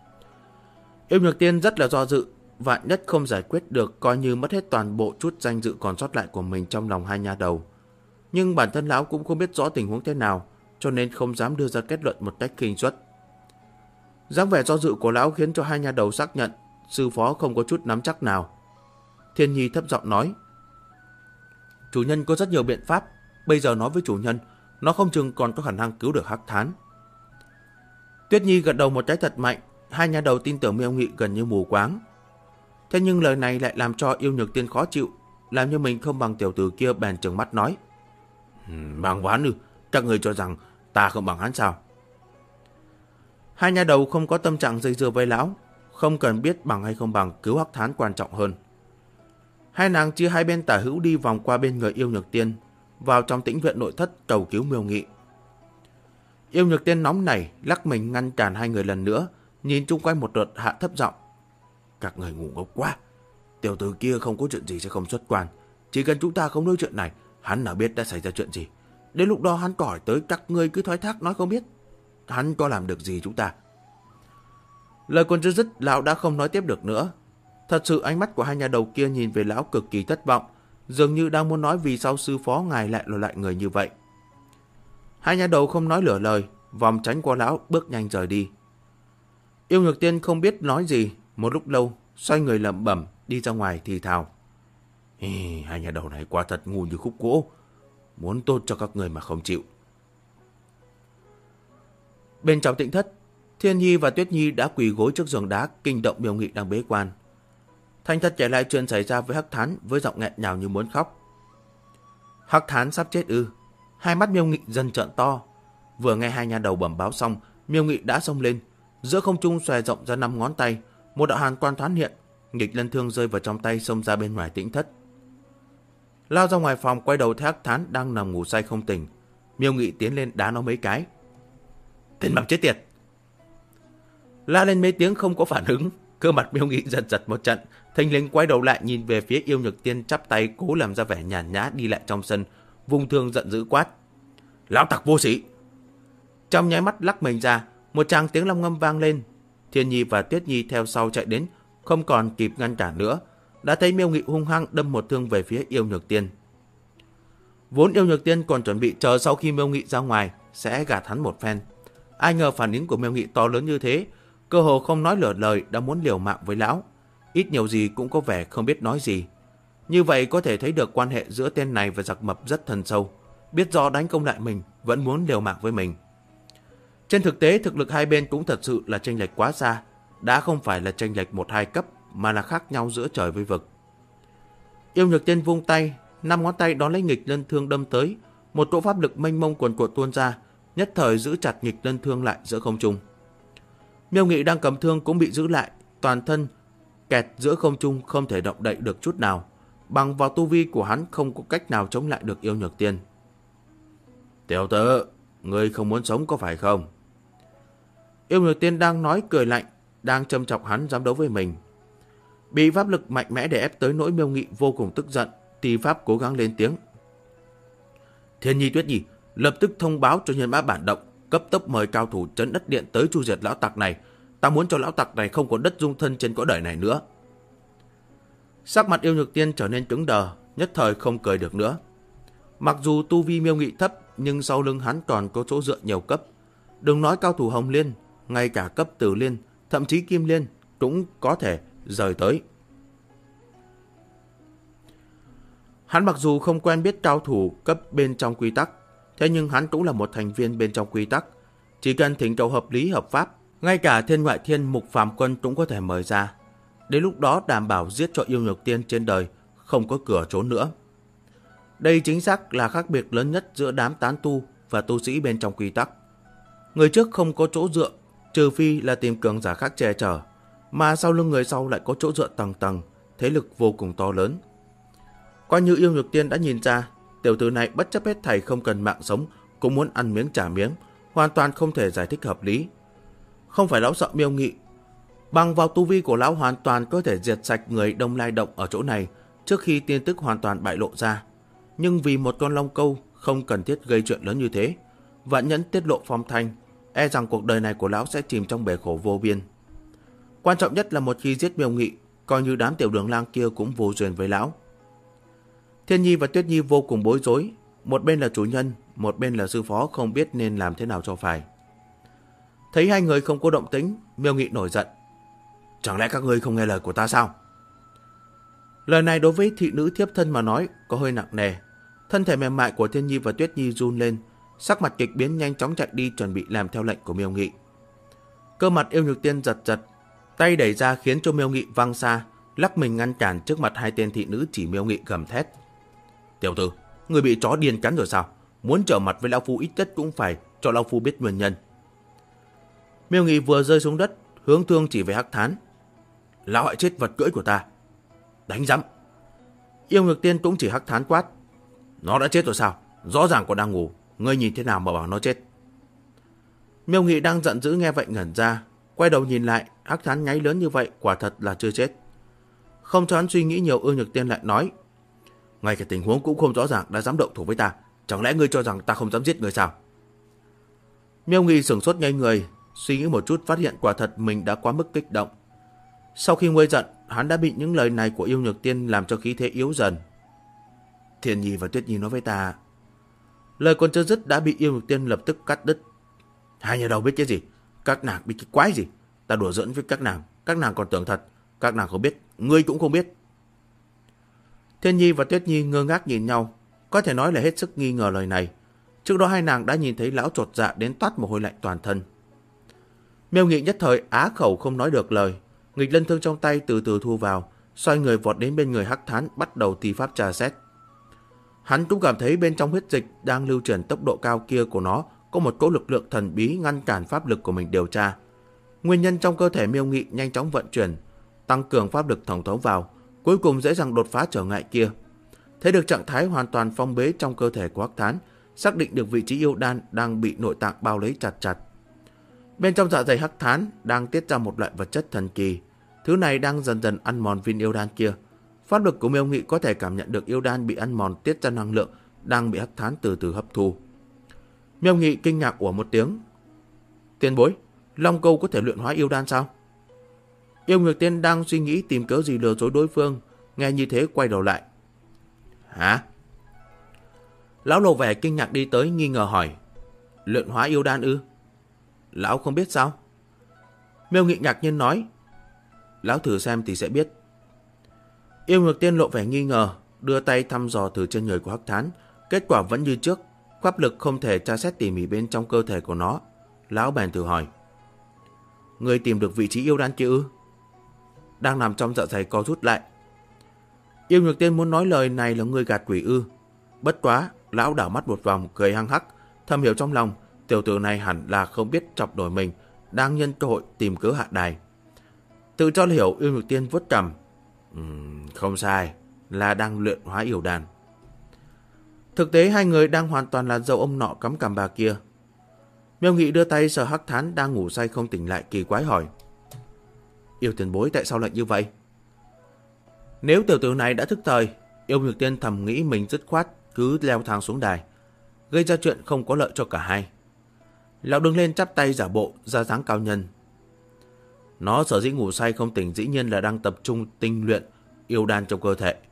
Yêu Nhược Tiên rất là do dự, vạn nhất không giải quyết được coi như mất hết toàn bộ chút danh dự còn sót lại của mình trong lòng hai nhà đầu. Nhưng bản thân lão cũng không biết rõ tình huống thế nào, cho nên không dám đưa ra kết luận một cách khinh suất. Dáng vẻ do dự của lão khiến cho hai nhà đầu xác nhận sư phó không có chút nắm chắc nào. Thiên Nhi thấp giọng nói. Chủ nhân có rất nhiều biện pháp, bây giờ nói với chủ nhân, nó không chừng còn có khả năng cứu được Hắc Thán. Tuyết Nhi gật đầu một cái thật mạnh, hai nhà đầu tin tưởng Miêu Nghị gần như mù quáng. Thế nhưng lời này lại làm cho Yêu Nhược Tiên khó chịu, làm như mình không bằng tiểu tử kia, bèn trừng mắt nói. Bằng hắn ư? Các người cho rằng ta không bằng hắn sao? Hai nhà đầu không có tâm trạng dây dưa với lão, không cần biết bằng hay không bằng, cứu Hắc Thán quan trọng hơn. Hai nàng chia hai bên tả hữu đi vòng qua bên người Yêu Nhược Tiên, vào trong tĩnh viện nội thất cầu cứu Miêu Nghị. Yêu Nhược Tiên nóng nảy, lắc mình ngăn cản hai người lần nữa, nhìn chung quanh một lượt hạ thấp giọng. Các người ngu ngốc quá, tiểu tử kia không có chuyện gì sẽ không xuất quan, chỉ cần chúng ta không nói chuyện này, hắn nào biết đã xảy ra chuyện gì. Đến lúc đó hắn hỏi tới, các người cứ thoái thác nói không biết, hắn có làm được gì chúng ta. Lời còn chưa dứt, lão đã không nói tiếp được nữa. Thật sự ánh mắt của hai nhà đầu kia nhìn về lão cực kỳ thất vọng, dường như đang muốn nói vì sao sư phó ngài lại là loại người như vậy. Hai nhà đầu không nói lửa lời, vòng tránh qua lão, bước nhanh rời đi. Yêu Nhược Tiên không biết nói gì, một lúc lâu, xoay người lẩm bẩm đi ra ngoài thì thào. Hai nhà đầu này quả thật ngu như khúc gỗ, muốn tốt cho các người mà không chịu. Bên trong tĩnh thất, Thiên Nhi và Tuyết Nhi đã quỳ gối trước giường đá kinh động Miêu Nghị đang bế quan. thành thật kể lại chuyện xảy ra với Hắc Thán với giọng nghẹn ngào như muốn khóc. Hắc Thán sắp chết ư? Hai mắt Miêu Nghị dần trợn to. Vừa nghe hai nha đầu bẩm báo xong, Miêu Nghị đã xông lên, giữa không trung xòe rộng ra 5 ngón tay, một đạo hàn quang thoáng hiện, nghịch lân thương rơi vào trong tay, xông ra bên ngoài tĩnh thất. Lao ra ngoài phòng, quay đầu thấy Hắc Thán đang nằm ngủ say không tỉnh. Miêu Nghị tiến lên đá nó mấy cái. Tên bằng chết tiệt! La lên mấy tiếng không có phản ứng, cơ mặt Miêu Nghị giật giật một trận, thình lình quay đầu lại nhìn về phía Yêu Nhược Tiên chắp tay cố làm ra vẻ nhàn nhã đi lại trong sân, vung thương giận dữ quát: Lão tặc vô sĩ! Trong nháy mắt lắc mình ra, một tràng tiếng long ngâm vang lên. Thiên Nhi và Tuyết Nhi theo sau chạy đến, không còn kịp ngăn cản nữa, đã thấy Miêu Nghị hung hăng đâm một thương về phía Yêu Nhược Tiên. Vốn Yêu Nhược Tiên còn chuẩn bị chờ sau khi Miêu Nghị ra ngoài sẽ gạt hắn một phen, ai ngờ phản ứng của Miêu Nghị to lớn như thế, cơ hồ không nói lỡ lời đã muốn liều mạng với lão, ít nhiều gì cũng có vẻ không biết nói gì. Như vậy có thể thấy được quan hệ giữa tên này và giặc mập rất thân sâu, biết rõ đánh công lại mình vẫn muốn liều mạng với mình. Trên thực tế thực lực hai bên cũng thật sự là chênh lệch quá xa, đã không phải là chênh lệch 1-2 cấp mà là khác nhau giữa trời với vực. Yêu Nhược Tiên vung tay, 5 ngón tay đón lấy nghịch lân thương đâm tới, một cỗ pháp lực mênh mông cuồn cuộn tuôn ra, nhất thời giữ chặt nghịch lân thương lại giữa không trung. Miêu Nghị đang cầm thương cũng bị giữ lại, toàn thân kẹt giữa không trung không thể động đậy được chút nào, bằng vào tu vi của hắn không có cách nào chống lại được Yêu Nhược Tiên. Tiểu tử, ngươi không muốn sống có phải không? Yêu Nhược Tiên đang nói cười lạnh, đang châm chọc hắn dám đấu với mình. Bị pháp lực mạnh mẽ để ép tới nỗi Miêu Nghị vô cùng tức giận, thì pháp cố gắng lên tiếng. Thiên Nhi, Tuyết Nhi, lập tức thông báo cho nhân mã bản động, cấp tốc mời cao thủ trấn đất điện tới chu diệt lão tặc này. Ta muốn cho lão tặc này không có đất dung thân trên cõi đời này nữa. Sắc mặt Yêu Nhược Tiên trở nên cứng đờ, nhất thời không cười được nữa. Mặc dù tu vi Miêu Nghị thấp, nhưng sau lưng hắn còn có chỗ dựa nhiều cấp. Đừng nói cao thủ Hồng Liên, ngay cả cấp Tử Liên, thậm chí Kim Liên cũng có thể rời tới. Hắn mặc dù không quen biết cao thủ cấp bên trong quy tắc, thế nhưng hắn cũng là một thành viên bên trong quy tắc. Chỉ cần thỉnh cầu hợp lý hợp pháp, ngay cả thiên ngoại thiên Mục Phàm Quân cũng có thể mời ra. Đến lúc đó đảm bảo giết cho Yêu Nhược Tiên trên đời không có cửa trốn nữa. Đây chính xác là khác biệt lớn nhất giữa đám tán tu và tu sĩ bên trong quy tắc. Người trước không có chỗ dựa, trừ phi là tìm cường giả khác che chở, mà sau lưng người sau lại có chỗ dựa tầng tầng, thế lực vô cùng to lớn. Coi như Yêu Nhược Tiên đã nhìn ra, tiểu tử này bất chấp hết thảy không cần mạng sống cũng muốn ăn miếng trả miếng, hoàn toàn không thể giải thích hợp lý. Không phải lão sợ Miêu Nghị, bằng vào tu vi của lão hoàn toàn có thể diệt sạch người Đông Lai Động ở chỗ này trước khi tin tức hoàn toàn bại lộ ra. Nhưng vì một con long câu không cần thiết gây chuyện lớn như thế, vạn nhẫn tiết lộ phong thanh, e rằng cuộc đời này của lão sẽ chìm trong bể khổ vô biên. Quan trọng nhất là một khi giết Miêu Nghị, coi như đám tiểu đường lang kia cũng vô duyên với lão. Thiên Nhi và Tuyết Nhi vô cùng bối rối, một bên là chủ nhân, một bên là sư phó, không biết nên làm thế nào cho phải. Thấy hai người không có động tĩnh, Miêu Nghị nổi giận. Chẳng lẽ các ngươi không nghe lời của ta sao? Lời này đối với thị nữ thiếp thân mà nói có hơi nặng nề. Thân thể mềm mại của Thiên Nhi và Tuyết Nhi run lên, sắc mặt kịch biến, nhanh chóng chạy đi chuẩn bị làm theo lệnh của Miêu Nghị. Cơ mặt Yêu Nhược Tiên giật giật, tay đẩy ra khiến cho Miêu Nghị văng xa, lắc mình ngăn cản trước mặt hai tên thị nữ, chỉ Miêu Nghị gầm thét. Tiểu tử, người bị chó điên cắn rồi sao? Muốn trở mặt với lão phu ít nhất cũng phải cho lão phu biết nguyên nhân. Miêu Nghị vừa rơi xuống đất, hướng thương chỉ về Hắc Thán. Lão hại chết vật cưỡi của ta. Đánh rắm. Yêu Nhược Tiên cũng chỉ Hắc Thán quát. Nó đã chết rồi sao? Rõ ràng còn đang ngủ, ngươi nhìn thế nào mà bảo nó chết? Miêu Nghị đang giận dữ nghe vậy ngẩn ra, quay đầu nhìn lại, Hắc Thán nháy lớn như vậy quả thật là chưa chết. Không cho hắn suy nghĩ nhiều, Yêu Nhược Tiên lại nói. Ngay cả tình huống cũng không rõ ràng đã dám động thủ với ta, chẳng lẽ ngươi cho rằng ta không dám giết ngươi sao? Miêu Nghị sửng sốt ngay người, suy nghĩ một chút phát hiện quả thật mình đã quá mức kích động. Sau khi nguôi giận, hắn đã bị những lời này của Yêu Nhược Tiên làm cho khí thế yếu dần. Thiên Nhi và Tuyết Nhi nói với ta. Lời còn chưa dứt đã bị Yêu Nhược Tiên lập tức cắt đứt. Hai nhà đầu biết cái gì? Các nàng biết cái quái gì? Ta đùa giỡn với các nàng còn tưởng thật. Các nàng không biết, ngươi cũng không biết. Thiên Nhi và Tuyết Nhi ngơ ngác nhìn nhau, có thể nói là hết sức nghi ngờ lời này. Trước đó hai nàng đã nhìn thấy lão chột dạ đến toát mồ hôi lạnh toàn thân. Miêu Nghị nhất thời á khẩu không nói được lời, nghịch lân thương trong tay từ từ thu vào, xoay người vọt đến bên người Hắc Thán bắt đầu thi pháp tra xét. Hắn cũng cảm thấy bên trong huyết dịch đang lưu chuyển tốc độ cao kia của nó có một cỗ lực lượng thần bí ngăn cản pháp lực của mình điều tra. Nguyên nhân trong cơ thể Miêu Nghị nhanh chóng vận chuyển, tăng cường pháp lực thẩm thấu vào, cuối cùng dễ dàng đột phá trở ngại kia. Thấy được trạng thái hoàn toàn phong bế trong cơ thể của Hắc Thán, xác định được vị trí yêu đan đang bị nội tạng bao lấy chặt chặt. Bên trong dạ dày Hắc Thán đang tiết ra một loại vật chất thần kỳ, thứ này đang dần dần ăn mòn viên yêu đan kia. Pháp lực của Miêu Nghị có thể cảm nhận được yêu đan bị ăn mòn tiết ra năng lượng đang bị Hắc Thán từ từ hấp thu. Miêu Nghị kinh ngạc ủa một tiếng. Tiền bối, Long Câu có thể luyện hóa yêu đan sao? Yêu Nguyệt Tiên đang suy nghĩ tìm cớ gì lừa dối đối phương, nghe như thế quay đầu lại. Hả? Lão lộ vẻ kinh ngạc đi tới nghi ngờ hỏi. Luyện hóa yêu đan ư? Lão không biết sao? Miêu Nghị ngạc nhiên nói. Lão thử xem thì sẽ biết. Yêu Nguyệt Tiên lộ vẻ nghi ngờ, đưa tay thăm dò từ trên người của Hắc Thán, kết quả vẫn như trước, pháp lực không thể tra xét tỉ mỉ bên trong cơ thể của nó. Lão bèn thử hỏi. Người tìm được vị trí yêu đan kia ư? Đang nằm trong dạ dày co rút lại. Yêu Nguyệt Tiên muốn nói lời này là người gạt quỷ ư? Bất quá, lão đảo mắt một vòng, cười hăng hắc, thầm hiểu trong lòng, tiểu tử này hẳn là không biết chọc đổi mình, đang nhân cơ hội tìm cớ hạ đài. Tự cho là hiểu, Yêu Nguyệt Tiên vuốt cằm. Không sai, là đang luyện hóa yêu đan. Thực tế hai người đang hoàn toàn là dâu ông nọ cắm cằm bà kia. Miêu Nghị đưa tay sờ Hắc Thán đang ngủ say không tỉnh lại, kỳ quái hỏi. Yêu tiền bối tại sao lại như vậy? Nếu tiểu tử này đã thức thời, Yêu Nguyệt Tiên thầm nghĩ mình dứt khoát cứ leo thang xuống đài, gây ra chuyện không có lợi cho cả hai. Lão đứng lên chắp tay giả bộ ra dáng cao nhân. Nó sở dĩ ngủ say không tỉnh dĩ nhiên là đang tập trung tinh luyện yêu đan trong cơ thể.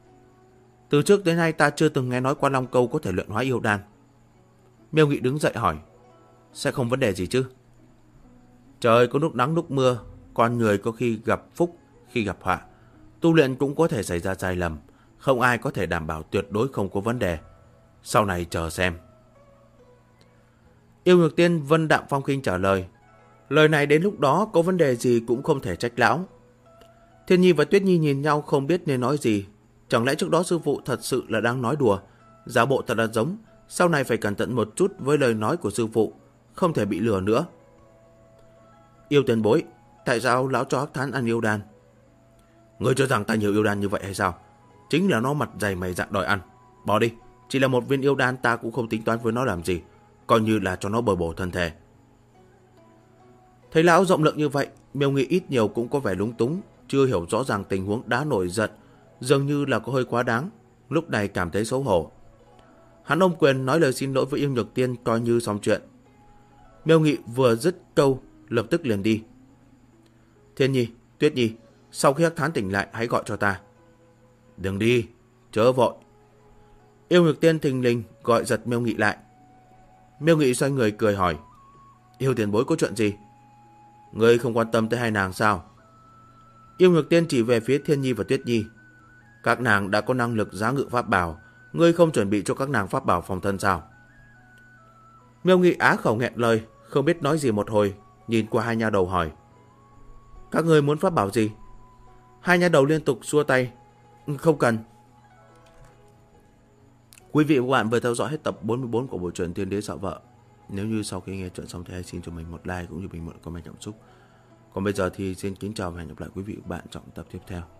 Từ trước đến nay ta chưa từng nghe nói qua Long Câu có thể luyện hóa yêu đan. Miêu Nghị đứng dậy hỏi. Sẽ không vấn đề gì chứ? Trời có lúc nắng lúc mưa, con người có khi gặp phúc, khi gặp họa. Tu luyện cũng có thể xảy ra sai lầm, không ai có thể đảm bảo tuyệt đối không có vấn đề. Sau này chờ xem. Yêu Nguyệt Tiên vân đạm phong khinh trả lời. Lời này đến lúc đó có vấn đề gì cũng không thể trách lão. Thiên Nhi và Tuyết Nhi nhìn nhau không biết nên nói gì. Chẳng lẽ trước đó sư phụ thật sự là đang nói đùa, giả bộ thật là giống, sau này phải cẩn thận một chút với lời nói của sư phụ, không thể bị lừa nữa. Yêu tiền bối, tại sao lão cho Hắc Thán ăn yêu đan? Ngươi cho rằng ta nhiều yêu đan như vậy hay sao? Chính là nó mặt dày mày dạn đòi ăn. Bỏ đi, chỉ là một viên yêu đan ta cũng không tính toán với nó làm gì, coi như là cho nó bồi bổ thân thể. Thấy lão rộng lượng như vậy, Miêu Nghị ít nhiều cũng có vẻ lúng túng, chưa hiểu rõ ràng tình huống đã nổi giận, dường như là có hơi quá đáng, lúc này cảm thấy xấu hổ. Hắn ôm quyền nói lời xin lỗi với Yêu Nhược Tiên coi như xong chuyện. Miêu Nghị vừa dứt câu, lập tức liền đi. Thiên Nhi, Tuyết Nhi, sau khi Hắc Thán tỉnh lại hãy gọi cho ta. Đừng đi, chớ vội. Yêu Nhược Tiên thình lình gọi giật Miêu Nghị lại. Miêu Nghị xoay người cười hỏi. Yêu tiền bối có chuyện gì? Ngươi không quan tâm tới hai nàng sao? Yêu Nhược Tiên chỉ về phía Thiên Nhi và Tuyết Nhi. Các nàng đã có năng lực giá ngự pháp bảo, ngươi không chuẩn bị cho các nàng pháp bảo phòng thân sao? Miêu Nghị á khẩu nghẹn lời, không biết nói gì một hồi, nhìn qua hai nha đầu hỏi. Các ngươi muốn pháp bảo gì? Hai nha đầu liên tục xua tay. Không cần. Quý vị và các bạn vừa theo dõi hết tập 44 của bộ truyện Tiên Đế Sợ Vợ. Nếu như sau khi nghe chuyện xong thì hãy xin cho mình một like cũng như bình luận comment cảm xúc. Còn bây giờ thì xin kính chào và hẹn gặp lại quý vị và các bạn trong tập tiếp theo.